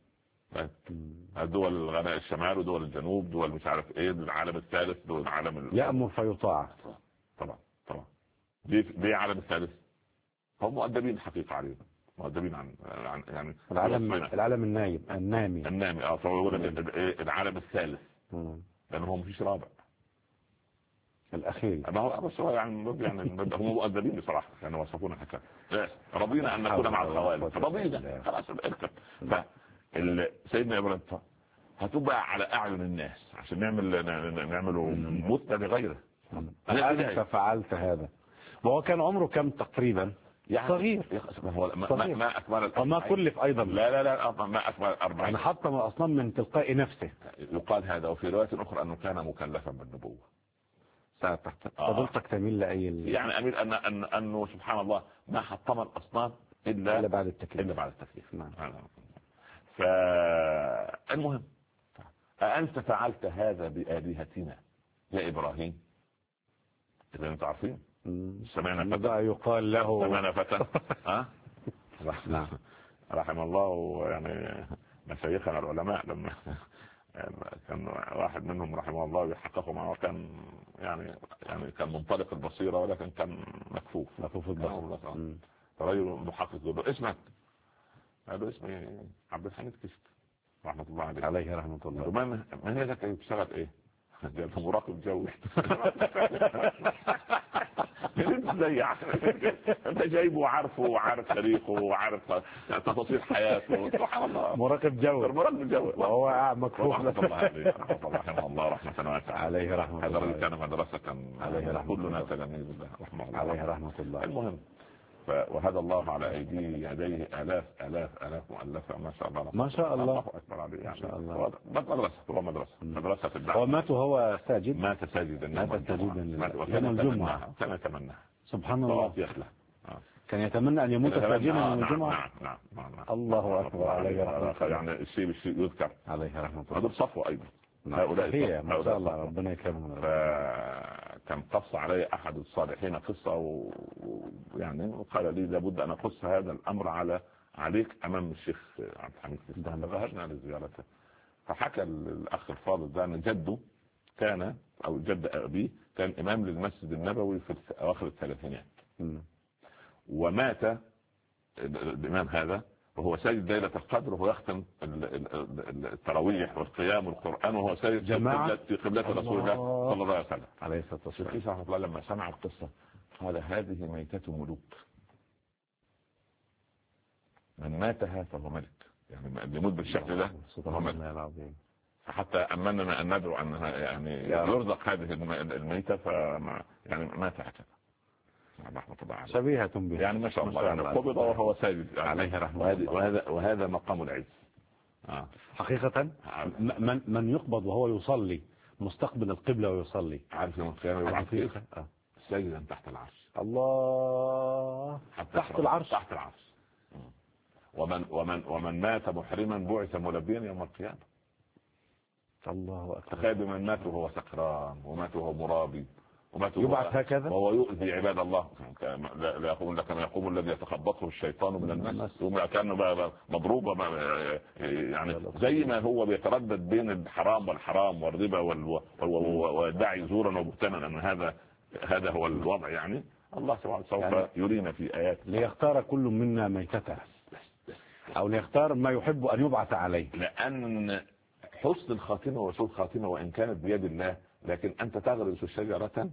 Speaker 3: دول الغناء الشمال ودول الجنوب، دول مش عارف ايه، العالم الثالث، دول العالم
Speaker 2: يأمر فيطاع.
Speaker 3: طبعا. ليه عالم الثالث؟ هم مؤدبين حقيقة عليهم، مؤدبين عن يعني
Speaker 2: العالم النامي.
Speaker 3: فهو العالم الثالث لأنه هو مفيش رابع
Speaker 2: الأخير.
Speaker 3: بس هو يعني هم مؤدبين بصراحة، يعني وصفونا حكاية رضينا أن نكون مع الخوالف، رضينا خلاص اركب. سيدنا إبراهيم هتبقى على أعين الناس عشان نعمله مثنى لغيره.
Speaker 2: أنت فعلت هذا. وهو كان عمره كم تقريبا؟
Speaker 3: يعني
Speaker 2: صغير.
Speaker 3: ما أكمل
Speaker 2: وما كلف أيضا.
Speaker 3: لا ما أكمل 40.
Speaker 2: أنا حطم الأصنام من تلقاء نفسه.
Speaker 3: يقال هذا. وفي رواية أخرى أنه كان مكلفا بالنبوة.
Speaker 2: فضلتك تميل لأي
Speaker 3: يعني أميل أنه سبحان الله ما حطم الأصنام
Speaker 2: إلا بعد التكليف.
Speaker 3: إلا بعد التكليف.
Speaker 2: نعم.
Speaker 3: فالمهم أأنت فعلت هذا بآلهتنا يا إبراهيم؟ إذا أنتم عارفين سمعنا فتى
Speaker 2: يقال له
Speaker 3: سمعنا فتى رحم الله يعني مشايخنا العلماء لما كان واحد منهم رحمه الله يحققه معه، كان يعني كان منطلق البصيرة ولكن كان مكفوف البصيرة. رجل محقق يقول له اسمك؟ قال له اسمي عبد الحميد كشك رحمة الله عليه
Speaker 2: رحمة الله.
Speaker 3: من هي ذاك بتشتغل ايه؟ قال له مراقب جوي. انت جايبه وعارفه وعارف تاريخه وعارف تفاصيل حياته. سبحان الله.
Speaker 2: مراقب جوي وهو مكفوف.
Speaker 3: رحمة الله عليه رحمه الله رحمة واسعة
Speaker 2: عليه رحمة الله.
Speaker 3: هذا كان مدرسة
Speaker 2: عليه رحمة
Speaker 3: كلنا تلاميذ الله رحمه الله
Speaker 2: عليه رحمة الله.
Speaker 3: المهم وهذا الله على أيديه يديه آلاف مؤلفة ما شاء الله.
Speaker 2: ما شاء الله.
Speaker 3: أكبر عليه يعني.
Speaker 2: ما شاء الله.
Speaker 3: مدرسة الدعوة.
Speaker 2: ومات وهو ساجد.
Speaker 3: مات ساجدا
Speaker 2: يوم الجمعة.
Speaker 3: كان يتمنى.
Speaker 2: سبحان الله.
Speaker 3: يخلع.
Speaker 2: كان يتمنى أن يموت ساجدا يوم الجمعة.
Speaker 3: نعم.
Speaker 2: الله أكبر عليه رحمة الله.
Speaker 3: يعني الشيء يذكر.
Speaker 2: عليه رحمة الله.
Speaker 3: هذا صفوة أيضا.
Speaker 2: هؤلاء ما شاء الله ربنا يكرمهم.
Speaker 3: كان قص علي أحد الصالحين قصة ويعني قال لي لابد أن أقص هذا الأمر عليك أمام الشيخ عبد الحميد. فذهبنا لزيارته فحكى الأخ الفاضل ده أن جده كان أو جد أبيه كان إمام للمسجد النبوي في أواخر الثلاثينات. ومات الإمام هذا وهو ساجد ليلة القدر وهو يختم التراويح والقيام والقرآن وهو ساجد في قبلة رسول الله صلى الله عليه وسلم
Speaker 2: عليه الصلاة والسلام.
Speaker 3: رحمه الله لما سمع القصة قال هذه ميتة ملوك، من ماتها فهو ملك، يعني اللي يموت بالشكل ده هو ملك. فحتى أمننا أن ندعو أنها يعني يرزق هذه الميتة يعني مات هكذا رحمة الله عليه.
Speaker 2: شبيهة به
Speaker 3: يعني ما شاء الله يعني قبض وهو ساجد
Speaker 2: عليه رحمة الله.
Speaker 3: وهذا مقام العز.
Speaker 2: حقيقة من يقبض وهو يصلي مستقبل القبلة ويصلي
Speaker 3: عارف يوم القيامة ساجدا تحت العرش.
Speaker 2: الله تحت العرش.
Speaker 3: ومن مات محرما بعث ملبيا يوم القيامة.
Speaker 2: الله أكبر.
Speaker 3: تخيل من مات وهو سكران ومات وهو مرابي
Speaker 2: يبعث هكذا
Speaker 3: وهو يؤذي عباد الله. لا يقول لك كما يقوم الذي يتخبطه الشيطان من الناس كأنه بقى مضروبة يعني زي ما هو بيتردد بين الحرام والحرام والربا ويدعي زورا وبهتانا أن هذا هو الوضع. يعني الله سبحانه سوف يرينا في آيات
Speaker 2: ليختار كل منا ميتته أو ليختار ما يحب أن يبعث عليه.
Speaker 3: لأن حسن الخاتمة وسوء الخاتمة وإن كانت بيد الله لكن أنت تغرس شجرة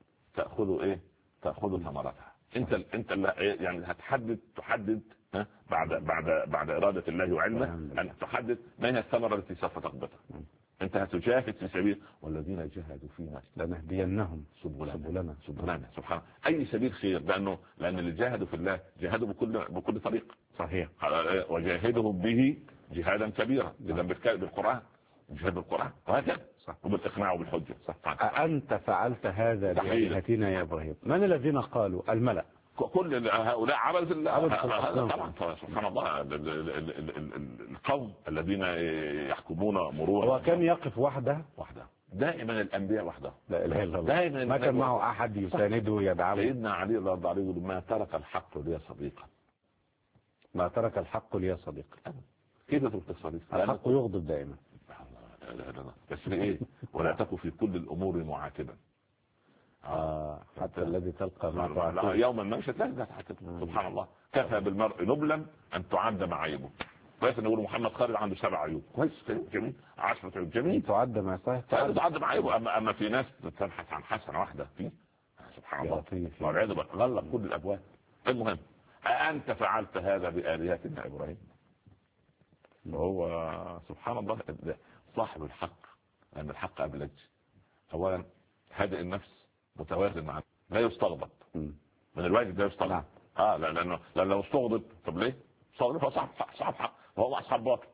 Speaker 3: تأخذ ثمرتها. أنت يعني تحدد بعد إرادة الله وعلمه أن تحدد ما هي الثمرة التي سوف تقبضها. أنت هتجاهد في سبيل والذين جاهدوا فينا
Speaker 2: لنهدينهم
Speaker 3: سبلنا. سبحان أي سبيل خير لأن اللي جاهدوا في الله جاهدوا بكل طريق.
Speaker 2: صحيح.
Speaker 3: وجاهدهم به جهادا كبيرا إذا بالقرآن جهاد بالقرآن وهكذا وبالإقناع وبالحجة.
Speaker 2: أنت فعلت هذا بآلهتنا يا إبراهيم. من الذين قالوا؟ الملأ
Speaker 3: كل هؤلاء عبد الله طبعا. سبحان الله القوم الذين يحكمون مرورا.
Speaker 2: هو كان يقف وحده
Speaker 3: دائما الأنبياء وحده
Speaker 2: لا إله إلا الله. ما كان معه أحد يسانده يدعمه.
Speaker 3: سيدنا علي رضي الله عنه يقول ما ترك الحق لي صديقا.
Speaker 2: ما ترك الحق لي صديقا.
Speaker 3: كيف ترك الصديق؟
Speaker 2: الحق يغضب دائما.
Speaker 3: بس ايه ولا تكن في كل الامور معاتبا.
Speaker 2: حتى الذي تلقى
Speaker 3: يوما ما مش هتلاقي. سبحان الله كفى بالمرء نبلا ان تعد معايبه. كويس نقول محمد خالد عنده 7 عيوب. كويس جميل 10 عيوب جميل
Speaker 2: تعد ما صحيح
Speaker 3: تعد معايبه. اما في ناس تبحث عن حسنه واحده فيه سبحان الله والعياذ بالله غلق كل الابواب. المهم أأنت فعلت هذا بآلهتنا إبراهيم؟ وهو سبحان الله صاحب الحق لأن الحق أبلج. أولا هذه النفس متوازن معه لا يستغضب من الواجب لا يستغضب. لأنه لو استغضب طب ليه؟ استغضب هو صاحب حق وهو أصحاب باطل.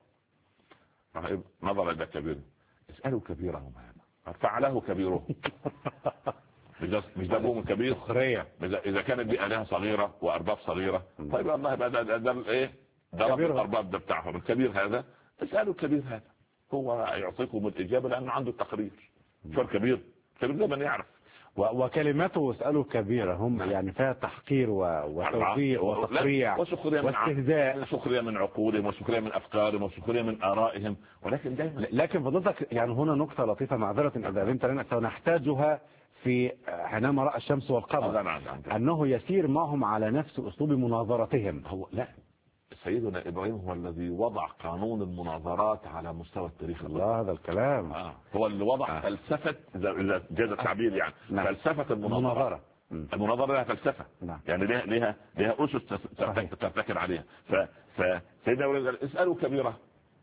Speaker 3: نظر إلى كبير اسألوا كبيرهم هذا فعله كبيرهم مش ده ابوهم الكبير؟
Speaker 2: سخريه.
Speaker 3: اذا كانت دي الهه صغيره وارباب صغيره، طيب والله بقى ده ايه؟ ده رب الارباب ده بتاعهم الكبير هذا. اسالوا الكبير هذا، هو يعطيكم الاجابه لانه عنده التقرير. شو الكبير ده من يعرف.
Speaker 2: وكلماته اسألوا كبيرة هم يعني فيها تحقير وتوفيق وتقريع واستهزاء،
Speaker 3: سخرية من عقولهم وسخرية من أفكارهم وسخرية من آرائهم. ولكن دائما
Speaker 2: لكن فضلتك يعني هنا نقطة لطيفة معذرة إذا بنت لنا سنحتاجها في حينما رأى الشمس والقمر، أنه يسير معهم على نفس أسلوب مناظرتهم.
Speaker 3: هو لا، سيدنا إبراهيم هو الذي وضع قانون المناظرات على مستوى التاريخ.
Speaker 2: الله هذا الكلام.
Speaker 3: هو اللي وضع فلسفة، إذا جاز التعبير يعني فلسفة المناظرة. المناظرة لها فلسفة، يعني لها أسس ترتكب عليها. فسيدنا إبراهيم اسألوا كبيرة.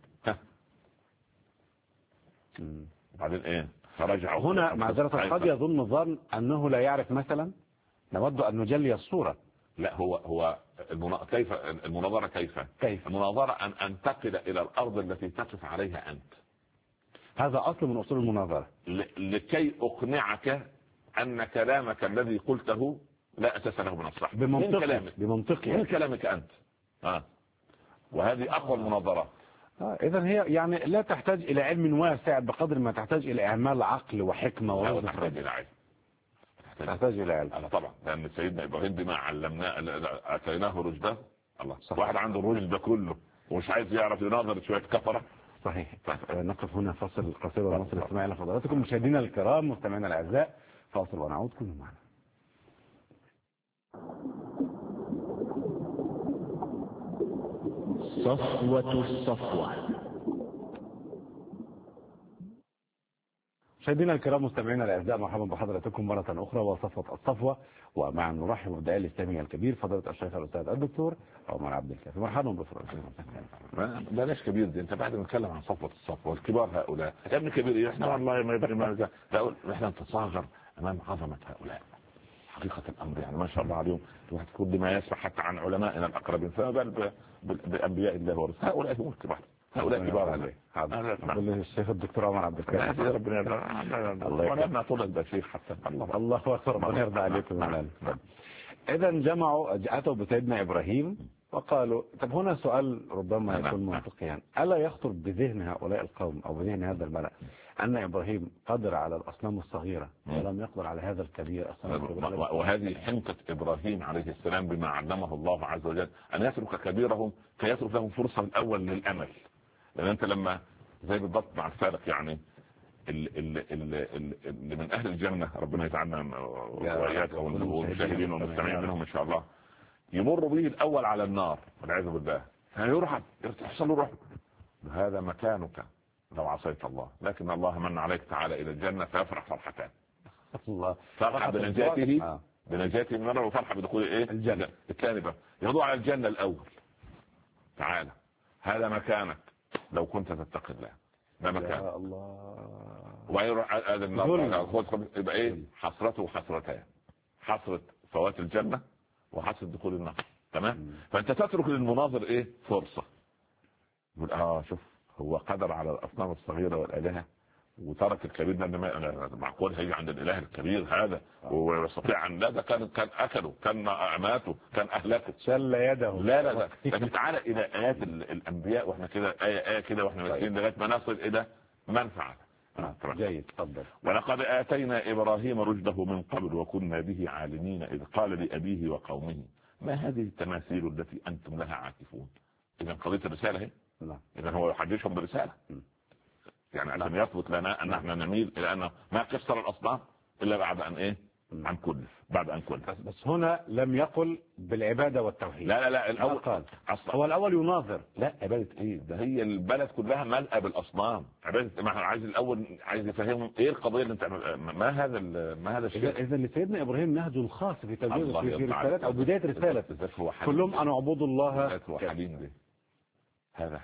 Speaker 3: بعدين إيه؟ فرجعوا
Speaker 2: هنا معذرة قد يظن ظن أنه لا يعرف مثلا، نود أن نجلي الصورة.
Speaker 3: لا، هو كيف المناظرة؟ كيف المناظرة؟ أن أنتقل إلى الأرض التي تقف عليها أنت.
Speaker 2: هذا أصل من أصول المناظرة.
Speaker 3: لكي أقنعك أن كلامك الذي قلته لا أساس له من الصح،
Speaker 2: بمنطقك
Speaker 3: من كلامك أنت. وهذه أقوى المناظرات.
Speaker 2: إذن هي يعني لا تحتاج إلى علم واسع بقدر ما تحتاج إلى إعمال عقل وحكمة ورزق.
Speaker 3: تحتاج إلى علم.
Speaker 2: تحتاج إلى علم.
Speaker 3: طبعا، لأن سيدنا إبراهيم بما علمناه أتيناه رشده. الله صح. واحد عنده الرشد ده كله ومش عايز يعرف يناظر شوية كفرة.
Speaker 2: صحيح. نقف هنا فاصل قصير ونصل الاستماع إلى فضلاتكم مشاهدينا الكرام مستمعينا الأعزاء. فاصل ونعود، كونوا معنا.
Speaker 4: صفوة الصفوة.
Speaker 2: مشاهدينا الكرام مستمعينا الاعزاء، مرحبا بحضراتكم مره اخرى وصفوه الصفوه، ومع نرحب بالداعيه الاسلامي الكبير فضيله الشيخ الاستاذ الدكتور عمر عبد الكافي. مرحبا بفضيلتكم.
Speaker 3: بلاش كبير دي، انت بعد ما نتكلم عن صفوه الصفوه والكبار هؤلاء يا ابن كبير ايه؟ احنا والله ما يبقى لا احنا نتصاغر امام عظمه هؤلاء. حقيقه الامر يعني ما شاء الله عليهم، الواحد كل ما يسمع حتى عن علمائنا الاقربين فما بال بانبياء الله ورسله. هؤلاء هم الكبار، هؤلاء كبار عليه.
Speaker 2: الشيخ الدكتور عمر عبد الكافي
Speaker 3: ربنا يرضى. الله ما طول ده شيخ حتى
Speaker 2: الله اكبر، ربنا يرضى عليكم. اذا جمعوا اتوا بسيدنا ابراهيم وقالوا طب هنا سؤال ربما يكون منطقيا، الا يخطر بذهن هؤلاء القوم او بذهن هذا الملأ ان ابراهيم قدر على الاصنام الصغيره ولم يقدر على هذا الكبير؟
Speaker 3: وهذه حنكة ابراهيم عليه السلام بما علمه الله عز وجل ان يترك كبيرهم فيترك لهم فرصه الاول للامل. لان انت لما زي بالضبط مع الفارق يعني اللي من اهل الجنه ربنا يجعلنا واياك والمشاهدين والمستمعين منهم ان شاء الله، يمر به الاول على النار والعياذ بالله فيرحب يحصل له رحب، هذا مكانك لو عصيت الله، لكن الله من عليك تعالى الى الجنه فيفرح فرحتان.
Speaker 2: الله
Speaker 3: فرح بنجاته من النار وفرح بدخول ايه؟ الجنه. الثاني بقى ياخذوه على الجنه الاول، تعالى هذا مكانك لو كنت تتقي الله، ده مكان
Speaker 2: الله.
Speaker 3: ويروح هذا النار يبقى ايه؟ حسرته وحسرتان، حسرة فوات الجنة وحسرة دخول النار. تمام. فانت تترك للمناظر ايه؟ فرصة. يقول شوف هو قدر على الاصنام الصغيرة والالهة وترك الكبير ده. معقول هيجي عند الاله الكبير هذا ويستطيع ان ده كان اكله، كان ماته، كان اهلكه،
Speaker 2: شل يده.
Speaker 3: لا لكن تعالى الى ايات الانبياء واحنا كده ايه كده واحنا ماشيين لغايه ما نصل الى منفعه.
Speaker 2: جيد، تفضل.
Speaker 3: ولقد اتينا ابراهيم رشده من قبل وكنا به عالمين اذ قال لابيه وقومه ما هذه التماثيل التي انتم لها عاكفون. اذا قضيه الرساله اهي. اذا هو يحدثهم برساله يعني عشان يثبت لنا ان احنا نميل الى انه ما كسر الاصنام الا بعد ان ايه؟ عن كل بعد ان كل.
Speaker 2: بس هنا لم يقل بالعباده والتوحيد.
Speaker 3: لا الاول
Speaker 2: قال هو الاول يناظر.
Speaker 3: لا عباده ايه؟ ده هي البلد كلها ملأ بالاصنام. عباده ما عايز الاول عايز يفهمهم ايه القضيه اللي انت ما هذا الشيء.
Speaker 2: اذا لسيدنا ابراهيم نهج خاص في تبليغ في رسالات او بدايه رساله كلهم ان اعبدوا الله.
Speaker 3: هو حليم به. هذا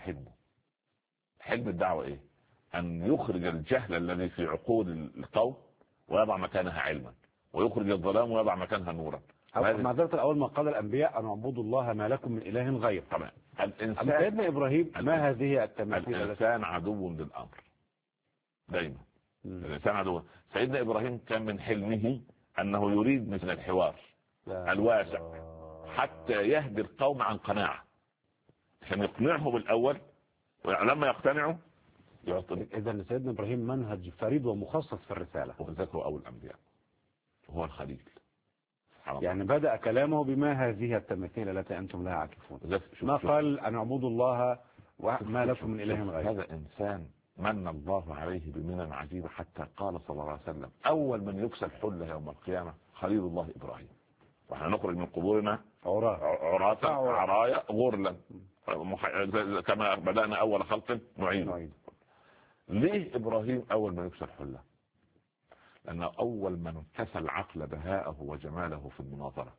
Speaker 3: حلم الدعوه ايه؟ أن يخرج الجهل الذي في عقول القوم ويضع مكانها علما، ويخرج الظلام ويضع مكانها نورا.
Speaker 2: معذرة الأول ما قال الأنبياء أن اعبدوا الله ما لكم من إله غير.
Speaker 3: طبعا
Speaker 2: سيدنا إبراهيم ما هذه التماثيل؟
Speaker 3: الإنسان عدو للأمر دايما. الإنسان عدو. سيدنا إبراهيم كان من حلمه أنه يريد مثل الحوار الواسع حتى يهدي القوم عن قناعة، عشان يقنعهم الأول، ولما يقتنعوا يعطي.
Speaker 2: إذا سيدنا إبراهيم منهج فريد ومخصص في الرسالة،
Speaker 3: وذلك هو أول الأنبياء، هو الخليل.
Speaker 2: يعني بدأ كلامه بما هذه التماثيل التي أنتم لها عاكفون، ما قال أن اعبدوا الله وما لكم من إله غيره.
Speaker 3: هذا إنسان من الله عليه بمنن عجيبة، حتى قال صلى الله عليه وسلم أول من يكسى الحلة يوم القيامة خليل الله إبراهيم، وإحنا نخرج من قبورنا عراة عرايا غرلا كما بدأنا أول خلق نعيد. ليه إبراهيم أول من يكسى الحلة؟ لأنه أول من كسى العقل بهاءه وجماله في المناظرة،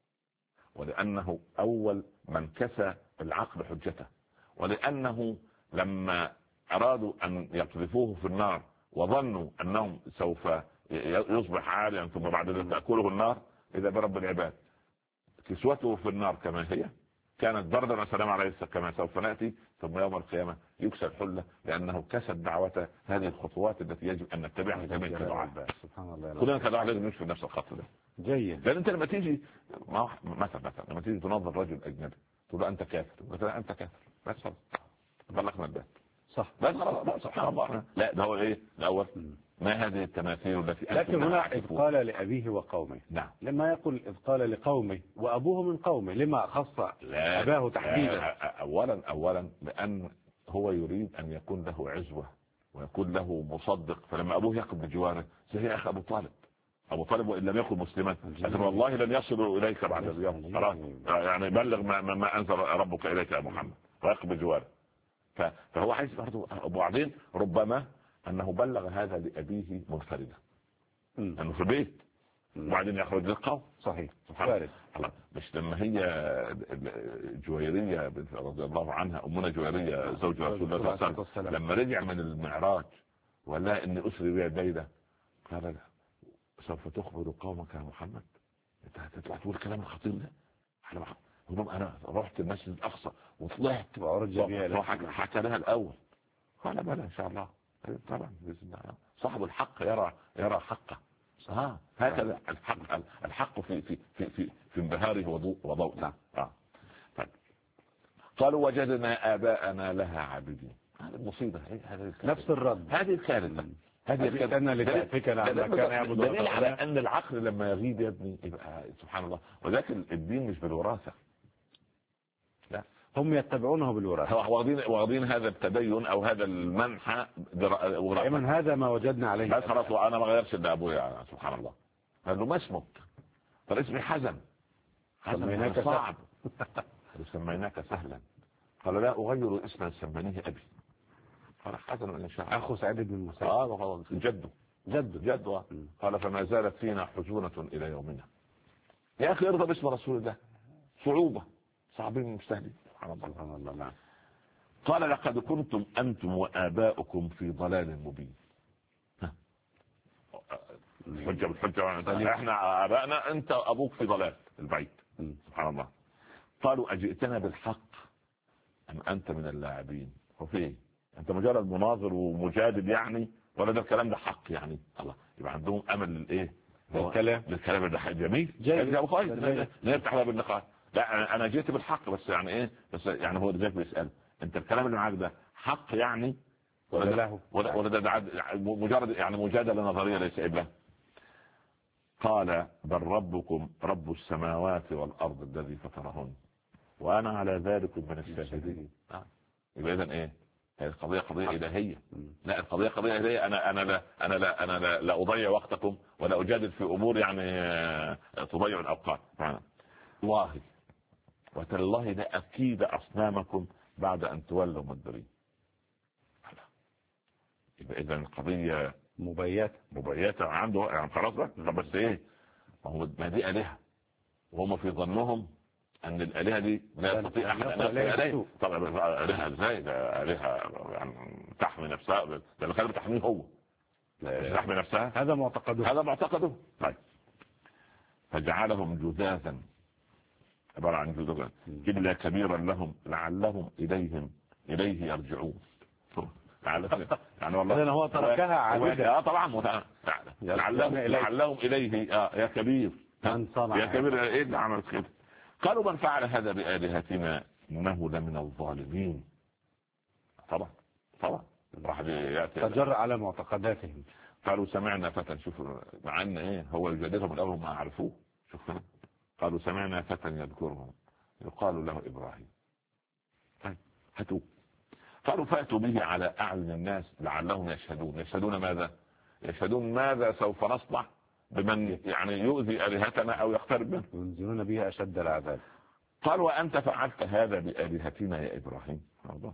Speaker 3: ولأنه أول من كسى العقل حجته، ولأنه لما أرادوا أن يقذفوه في النار وظنوا أنهم سوف يصبح عاليا ثم بعد ذلك تأكله النار، إذا برب العباد كسوته في النار كما هي كانت بردا وسلام عليه كما سوف نأتي، ثم يوم القيامة يكسى الحلة لأنه كسى دعوة هذه الخطوات التي يجب أن نتبعها جميع كدعاء.
Speaker 2: سبحان الله،
Speaker 3: كلنا كدعاء لازم نمشي بنفس الخط ده.
Speaker 2: جيد.
Speaker 3: لأن أنت لما تيجي مثلا لما تيجي تنظر رجل أجنبي تقول أنت كافر، مثلا أنت كافر، بس خلاص بلغنا الباب،
Speaker 2: صح،
Speaker 3: بس خلاص. سبحان الله. لا ده هو إيه الأول؟ ما هذه التماثيل التي
Speaker 2: لكن هنا إذ قال لأبيه وقومه.
Speaker 3: نعم.
Speaker 2: لما يقول إذ قال لقومه وأبوه من قومه، لما خص أباه تحديدا؟
Speaker 3: أولا لأن هو يريد أن يكون له عزوة ويكون له مصدق، فلما أبوه يقف بجواره زي يا أخي أبو طالب وإن لم يكن مسلما لكن والله لن يصلوا إليك بعد اليوم، خلاص يعني بلغ ما أنزل ربك إليك يا محمد، ويقف بجواره. فهو عايز برضه. وبعدين ربما أنه بلغ هذا لأبيه منفردا، أنه في البيت وبعدين يخرج للقوم.
Speaker 2: صحيح.
Speaker 3: سبحان الله. مش لما هي جويرية رضي الله عنها، أمنا جويرية زوج رسول الله صلى الله عليه وسلم، لما رجع من المعراج ولا إني أسري بها الليلة، قال له سوف تخبر قومك يا محمد، انت هتطلع تقول الكلام الخطير ده؟ انا رحت المسجد الاقصى وطلعت حكى لها الاول، قال بلى ان شاء الله طبعا باذن الله. صاحب الحق يرى حقه. هكذا الحق في انبهاره وضوء. نعم. قالوا وجدنا آباءنا لها عابدين. هذه المصيبة،
Speaker 2: نفس الرد،
Speaker 3: هذه الكارثة. هذه
Speaker 2: كان لتأفكنا عما كان يعبد.
Speaker 3: دليل على أن العقل لما يغيب يا ابني يبقى سبحان الله. وذاك الدين مش بالوراثة، لا،
Speaker 2: هم يتبعونه بالوراثة،
Speaker 3: واخدين هذا التدين أو هذا المنحى
Speaker 2: دائما. هذا ما وجدنا عليه.
Speaker 3: بس خلاص وأنا ما غيرش اللي أبويا. سبحان الله. قال له ما اسمك؟ قال اسمي حزن.
Speaker 2: سميناك
Speaker 3: صعب. سميناك سهلا. قال لا أغير اسما سمانيه أبي. قال حسن إن شاء الله.
Speaker 2: أخو سعيد بن المسيب.
Speaker 3: جده. قال فما زالت فينا حزونة إلى يومنا. يا أخي ارضى باسم رسول الله. صعوبة، صعبين مستهدين. سبحان الله. نعم. قال لقد كنتم أنتم وآباؤكم في ضلال مبين. الحجة احنا آباءنا، أنت أبوك في ضلال البعيد. سبحان الله. قالوا أجئتنا بالحق أم أنت من اللاعبين؟ وفيه أنت مجرد مناظر ومجادل يعني، ولا ده الكلام ده حق يعني؟ الله، يبقى عندهم أمل للإيه؟ للكلام ده جميل. نفتح باب اللقاء. لا أنا جيت بالحق، بس يعني إيه؟ بس يعني هو ده بيسأل أنت الكلام اللي معاك ده حق يعني ولا ده مجرد يعني مجادلة نظرية ليس إبلا؟ قال بل ربكم رب السماوات والأرض الذي فطرهن وأنا على ذلك من الشاهدين. يبقى إذن إيه؟ القضية قضية إلهية. لا، القضية قضية إلهية. أنا لا أضيع وقتكم ولا أجادل في أمور يعني تضيع الأوقات. الله وتالله لا أكيد أصنامكم بعد أن تولوا مدبرين. يبقى إذن القضية مبيتة عنده يعني خلاص بقى. بس إيه؟ ما دي آلهة وهم في ظنهم أن الآلهة دي لا يستطيع أحد أن يصل إليه. طبعا آلهة إزاي؟ ده آلهة يعني تحمي نفسها، ده اللي كانت بتحميه هو تحمي نفسها.
Speaker 2: هذا معتقده.
Speaker 3: طيب فجعلهم جذاذا، عبارة عن جذاذا إلا كبيرا لهم لعلهم إليه يرجعون. يعني والله
Speaker 2: هو تركها عابدة.
Speaker 3: طبعا لعلهم اليه يا كبير
Speaker 2: من صنع
Speaker 3: يا كبير ايه اللي عملت كده. قالوا من فعل هذا بآلهتنا انه لمن الظالمين. طبعا راح
Speaker 2: تجرأ على معتقداتهم.
Speaker 3: قالوا سمعنا فتى، شوف مع ان ايه هو يجادلهم الاول ما عرفوه. شوف هنا قالوا سمعنا فتى يذكرهم يقال له ابراهيم. طيب هاتوا. قالوا فاتوا به على اعين الناس لعلهم يشهدون ماذا؟ يشهدون ماذا سوف نصنع بمن يعني يؤذي آلهتنا او يقترب منه،
Speaker 2: ينزلون به اشد العذاب.
Speaker 3: قال وانت فعلت هذا بآلهتنا يا ابراهيم؟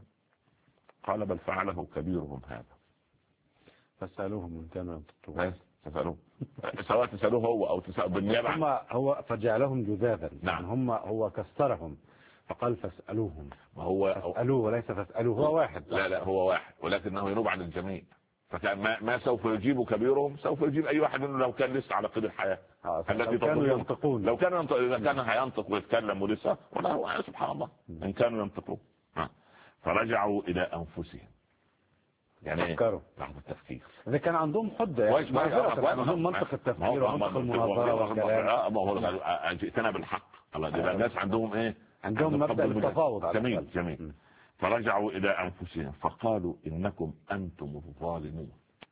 Speaker 3: قال بل فعله كبيرهم هذا
Speaker 2: فاسألوهم إن كانوا ينطقون.
Speaker 3: تسألوه سواء تسألوه هو أو تسألوه بالنيابة.
Speaker 2: هو فجعلهم جذاذا.
Speaker 3: نعم.
Speaker 2: هو كسرهم فقال فاسألوهم.
Speaker 3: هو
Speaker 2: فاسألوه وليس فاسألوه. هو واحد.
Speaker 3: لا هو واحد ولكنه ينوب عن الجميع. فكان ما سوف يجيب كبيرهم سوف يجيب أي واحد منه لو كان لسه على قيد الحياة.
Speaker 2: التي كانوا ينطقون.
Speaker 3: لو كان إذا كان هينطق ويتكلم ولسه ولا هو سبحان الله إن كانوا ينطقون. فرجعوا إلى أنفسهم. يعني
Speaker 2: فكروا
Speaker 3: لحظة التفكير.
Speaker 2: إذا كان عندهم حجة عندهم منطق التفكير ومنطق المناظرة والكلام.
Speaker 3: جئتنا بالحق. الله الناس عندهم ايه؟
Speaker 2: عندهم مبدأ التفاوض.
Speaker 3: جميل. فرجعوا إلى أنفسهم فقالوا إنكم أنتم الظالمون.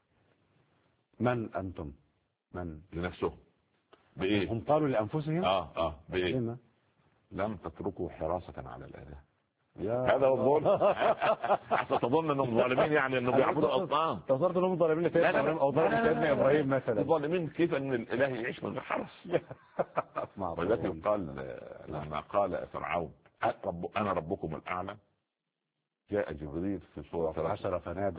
Speaker 2: من أنتم؟ من؟
Speaker 3: لنفسهم. بإيه؟
Speaker 2: هم قالوا لأنفسهم؟
Speaker 3: بإيه؟ لم تتركوا حراسة على الآلهة. هذا هو الظلم. حتى تظن انهم ظالمين يعني انهم بيعبدوا الاصنام.
Speaker 2: تصرت انهم ظالمين لسيدنا ابراهيم او ظالمين لسيدنا ابراهيم مثلا.
Speaker 3: ظالمين كيف ان الاله يعيش من غير حرس. ولكن قال لما قال فرعون انا ربكم الاعلى جاء جبريل في سورة
Speaker 2: 10 فنادى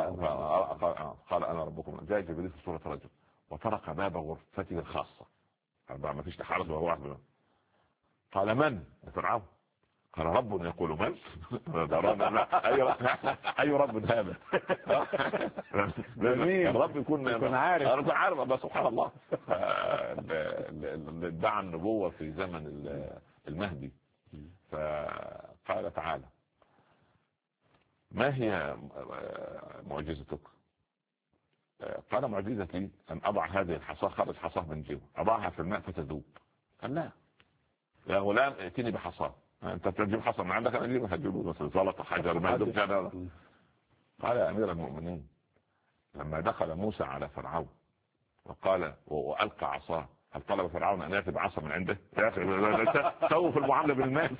Speaker 3: قال انا ربكم. جاء جبريل في سورة رجل وطرق باب غرفته الخاصة ما فيش حارس وهو واحد. قال من؟ فرعون. قال رب يقول من؟ اي رب هذا؟ الرب يكون عارف بس سبحان الله. ادعى النبوة في زمن المهدي فقال تعالى ما هي معجزتك؟ قال معجزتي ان اضع هذه الحصاة. خرج حصاة من جيبه اضعها في الماء فتذوب. قال لا يا غلام ائتني بحصاة. انت تجيب حصى من عندك انا اجيبها هتجيبه بس زلط حجر ما يدوب كذا. قال يا امير المؤمنين لما دخل موسى على فرعون وقال والقى عصاه هل طلب فرعون ان ياتي بعصا من عنده؟ يا اخي سووا في المعامله بالناس.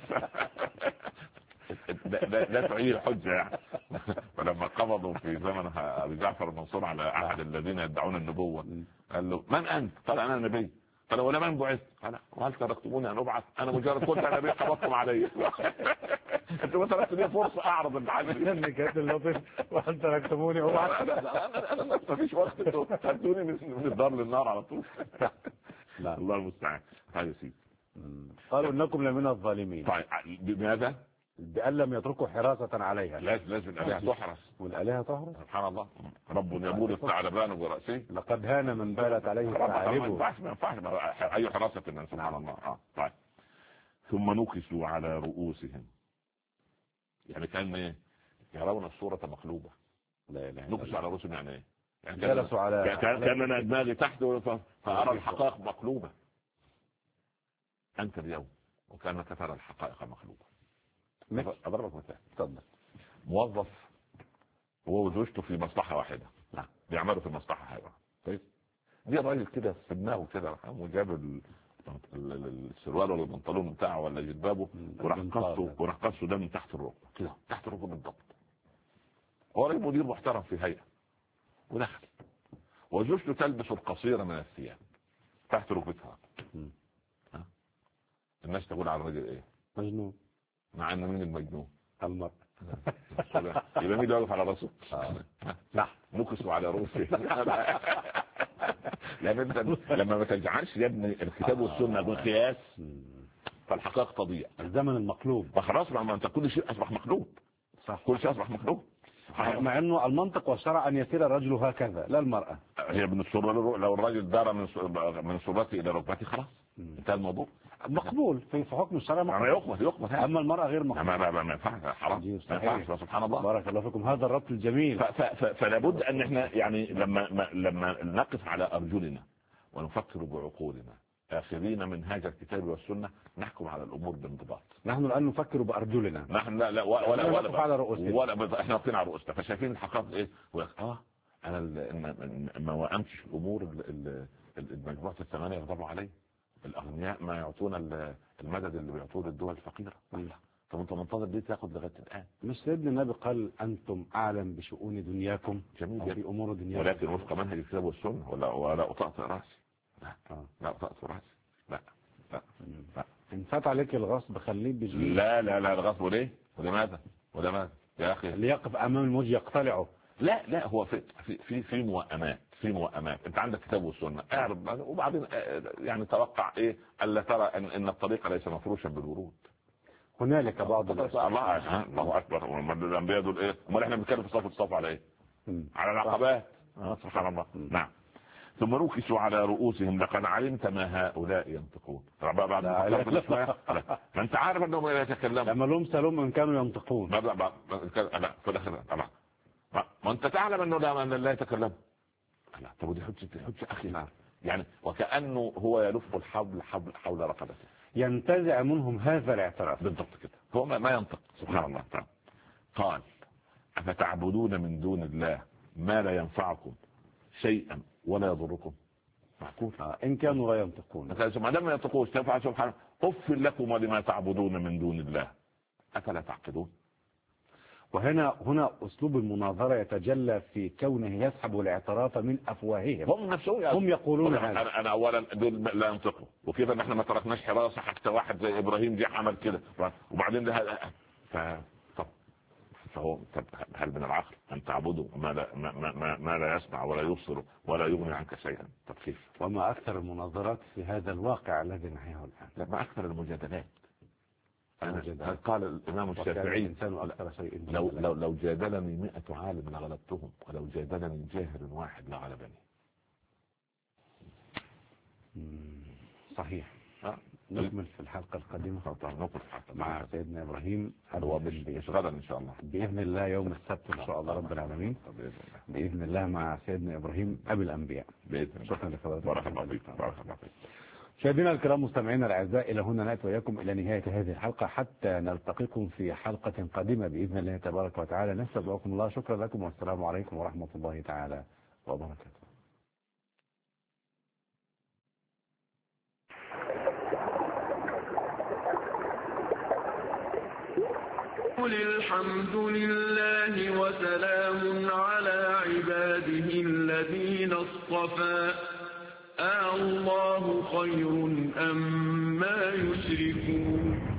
Speaker 3: لا تعيد الحجه يعني. فلما قبضوا في زمن ابي جعفر المنصور على احد الذين يدعون النبوه قال له من انت؟ قال انا نبي. قال ولا من بعث؟ قال وهل تركتموني ان ابعث؟ انا مجرد قلت انا نبي قبضتم علي. انتوا مثلا لي فرصه اعرض الحاجه
Speaker 2: كانت اللطيف. وهل تركتموني ابعث؟
Speaker 3: انا ما فيش وقت انتوا خدوني من الدار للنار على طول. لا الله المستعان. هذا سيدي
Speaker 2: قالوا انكم لمن الظالمين.
Speaker 3: طيب بماذا؟
Speaker 2: بأن لم يتركوا حراسة عليها.
Speaker 3: لازم الآلهة تحرس.
Speaker 2: والآلهة تحرس
Speaker 3: سبحان الله. رب يبول الثعلبان برأسه
Speaker 2: لقد هان من بالت عليه ثعالبه.
Speaker 3: ما ينفعش أي حراسة سبحان الله. طيب ثم نكسوا على رؤوسهم يعني كان يرون الصورة مقلوبة. نكسوا على رؤوسهم يعني ايه؟ يعني
Speaker 2: جلسوا على
Speaker 3: كان دماغي تحت فأرى الحقائق مقلوبة. أنت اليوم وكانك ترى الحقائق مقلوبة. أضربك مثال.
Speaker 2: تفضل.
Speaker 3: موظف هو وزوجته في مصلحة واحدة. نعم. بيعملوا في مصلحة حيوان. طيب. دي الراجل كده في دماغه كده وجاب السروال ولا البنطلون بتاعه ولا جلبابه وراح قصه ده من تحت الركبة كده تحت الركبة بالضبط. هو راجل مدير محترم في هيئة ودخل وزوجته تلبس القصيرة من الثياب تحت ركبتها. الناس تقول على الراجل ايه؟
Speaker 2: مجنون. مع
Speaker 3: ان مين المجنون؟
Speaker 2: المرء.
Speaker 3: يبقى مين اللي واقف على راسه؟
Speaker 2: لا
Speaker 3: نكسوا على رؤوسه. لما ما تجعلش يا ابني الكتاب والسنه بالقياس فالحقائق تضيع.
Speaker 2: الزمن المقلوب
Speaker 3: فخلاص ما انت كل شيء اصبح مقلوب.
Speaker 2: صح.
Speaker 3: كل شيء اصبح مقلوب
Speaker 2: مع انه المنطق والشرع ان يسير الرجل هكذا لا المرأة.
Speaker 3: هي من السرة لو الرجل دار من سرته الى ركبته خلاص انتهى الموضوع.
Speaker 2: مقبول في حكم الشرع،
Speaker 3: يقبل.
Speaker 2: اما المرأة غير مقبول.
Speaker 3: ما ينفعش، حرام، ما ينفعش. سبحان الله.
Speaker 2: بارك الله فيكم، هذا الربط الجميل.
Speaker 3: فلا بد ان احنا يعني لما نقف على ارجلنا ونفكر بعقولنا آخذين من هذا الكتاب والسنة نحكم على الأمور بانضباط.
Speaker 2: نحن الآن نفكر بأرجلنا،
Speaker 3: نحن لا ولا على رؤوسنا، احنا واقفين على رؤوسنا. فشايفين الحقائق ايه؟ انا ما وقمتش في الامور المجموعة الثمانية يغضبوا علي، الاغنياء ما يعطون المدد اللي بيعطوه للدول الفقيرة. طب انت منتظر ليه تاخد لغايه الان؟ مش سيدنا النبي قال انتم اعلم بشؤون دنياكم؟ جميل، في امور دنياكم، ولكن وفق منهج الكتاب والسنه. ولا اطأطئ راسي، لا اطأطئ راسي، لا. ان فات عليك الغصب خليه بجميل. لا الغصب ليه؟ ولماذا يا اخي؟ ليقف امام الموج يقتلعه. لا هو في موائمات. انت عندك كتاب والسنه، اعرض وبعدين يعني توقع ايه؟ الا ترى ان الطريق ليس مفروشا بالورود. هنالك بعض الله اكبر. الانبياء دول ايه؟ امال احنا بنتكلم في الصف على ايه؟ على العقبات. سبحان الله. نعم. ثم ركسوا على رؤوسهم لقد علمت ما هؤلاء ينطقون. بعد ما انت عارف انهم لا يتكلمون. لما لهم سلام ان كانوا ينطقون. لا في الاخر ما انت تعلم انه لا يتكلم. لا طب دي حجه اخي. يعني وكانه هو يلف الحبل حول رقبته، ينتزع منهم هذا الاعتراف. بالضبط كده، هو ما ينطق. سبحان الله. قال افتعبدون من دون الله ما لا ينفعكم شيئا ولا يضركم. معقول؟ ان كانوا لا ينطقون. ما دام ما ينطقوش تنفع سبحانه اف لكم ولما تعبدون من دون الله افلا تعقلون. وهنا اسلوب المناظره يتجلى في كونه يسحب الاعتراف من افواههم. هم نفسهم هم يقولون هذا. انا اولا دول لا ينطقوا، وكيف ان احنا ما تركناش حراسه حتى واحد زي ابراهيم جه عمل كده، وبعدين ده فهو هل من العقل ان تعبدوا ما لا يسمع ولا يبصر ولا يغني عنك شيئا؟ طب كيف؟ وما اكثر المناظرات في هذا الواقع الذي نحياه الان. ما اكثر المجادلات. قال الامام الشافعي لو جادلني 100 عالم لغلبتهم، ولو جادلني جاهل واحد لغلبني. صحيح. نكمل في الحلقة القادمة مع سيدنا إبراهيم. غدا إن شاء الله بإذن الله، يوم السبت إن شاء الله رب العالمين بإذن الله مع سيدنا إبراهيم أبي الأنبياء بإذن الله. شكرا لحضرتك. بارك الله فيك. مشاهدينا الكرام مستمعينا الأعزاء، إلى هنا نأتي وإياكم إلى نهاية هذه الحلقة حتى نلتقيكم في حلقة قادمة بإذن الله تبارك وتعالى. نستودعكم الله. شكرا لكم والسلام عليكم ورحمة الله تعالى وبركاته.
Speaker 1: قل الحمد لله وسلام على عباده الذين اصطفى. الله خير أم ما يشركون.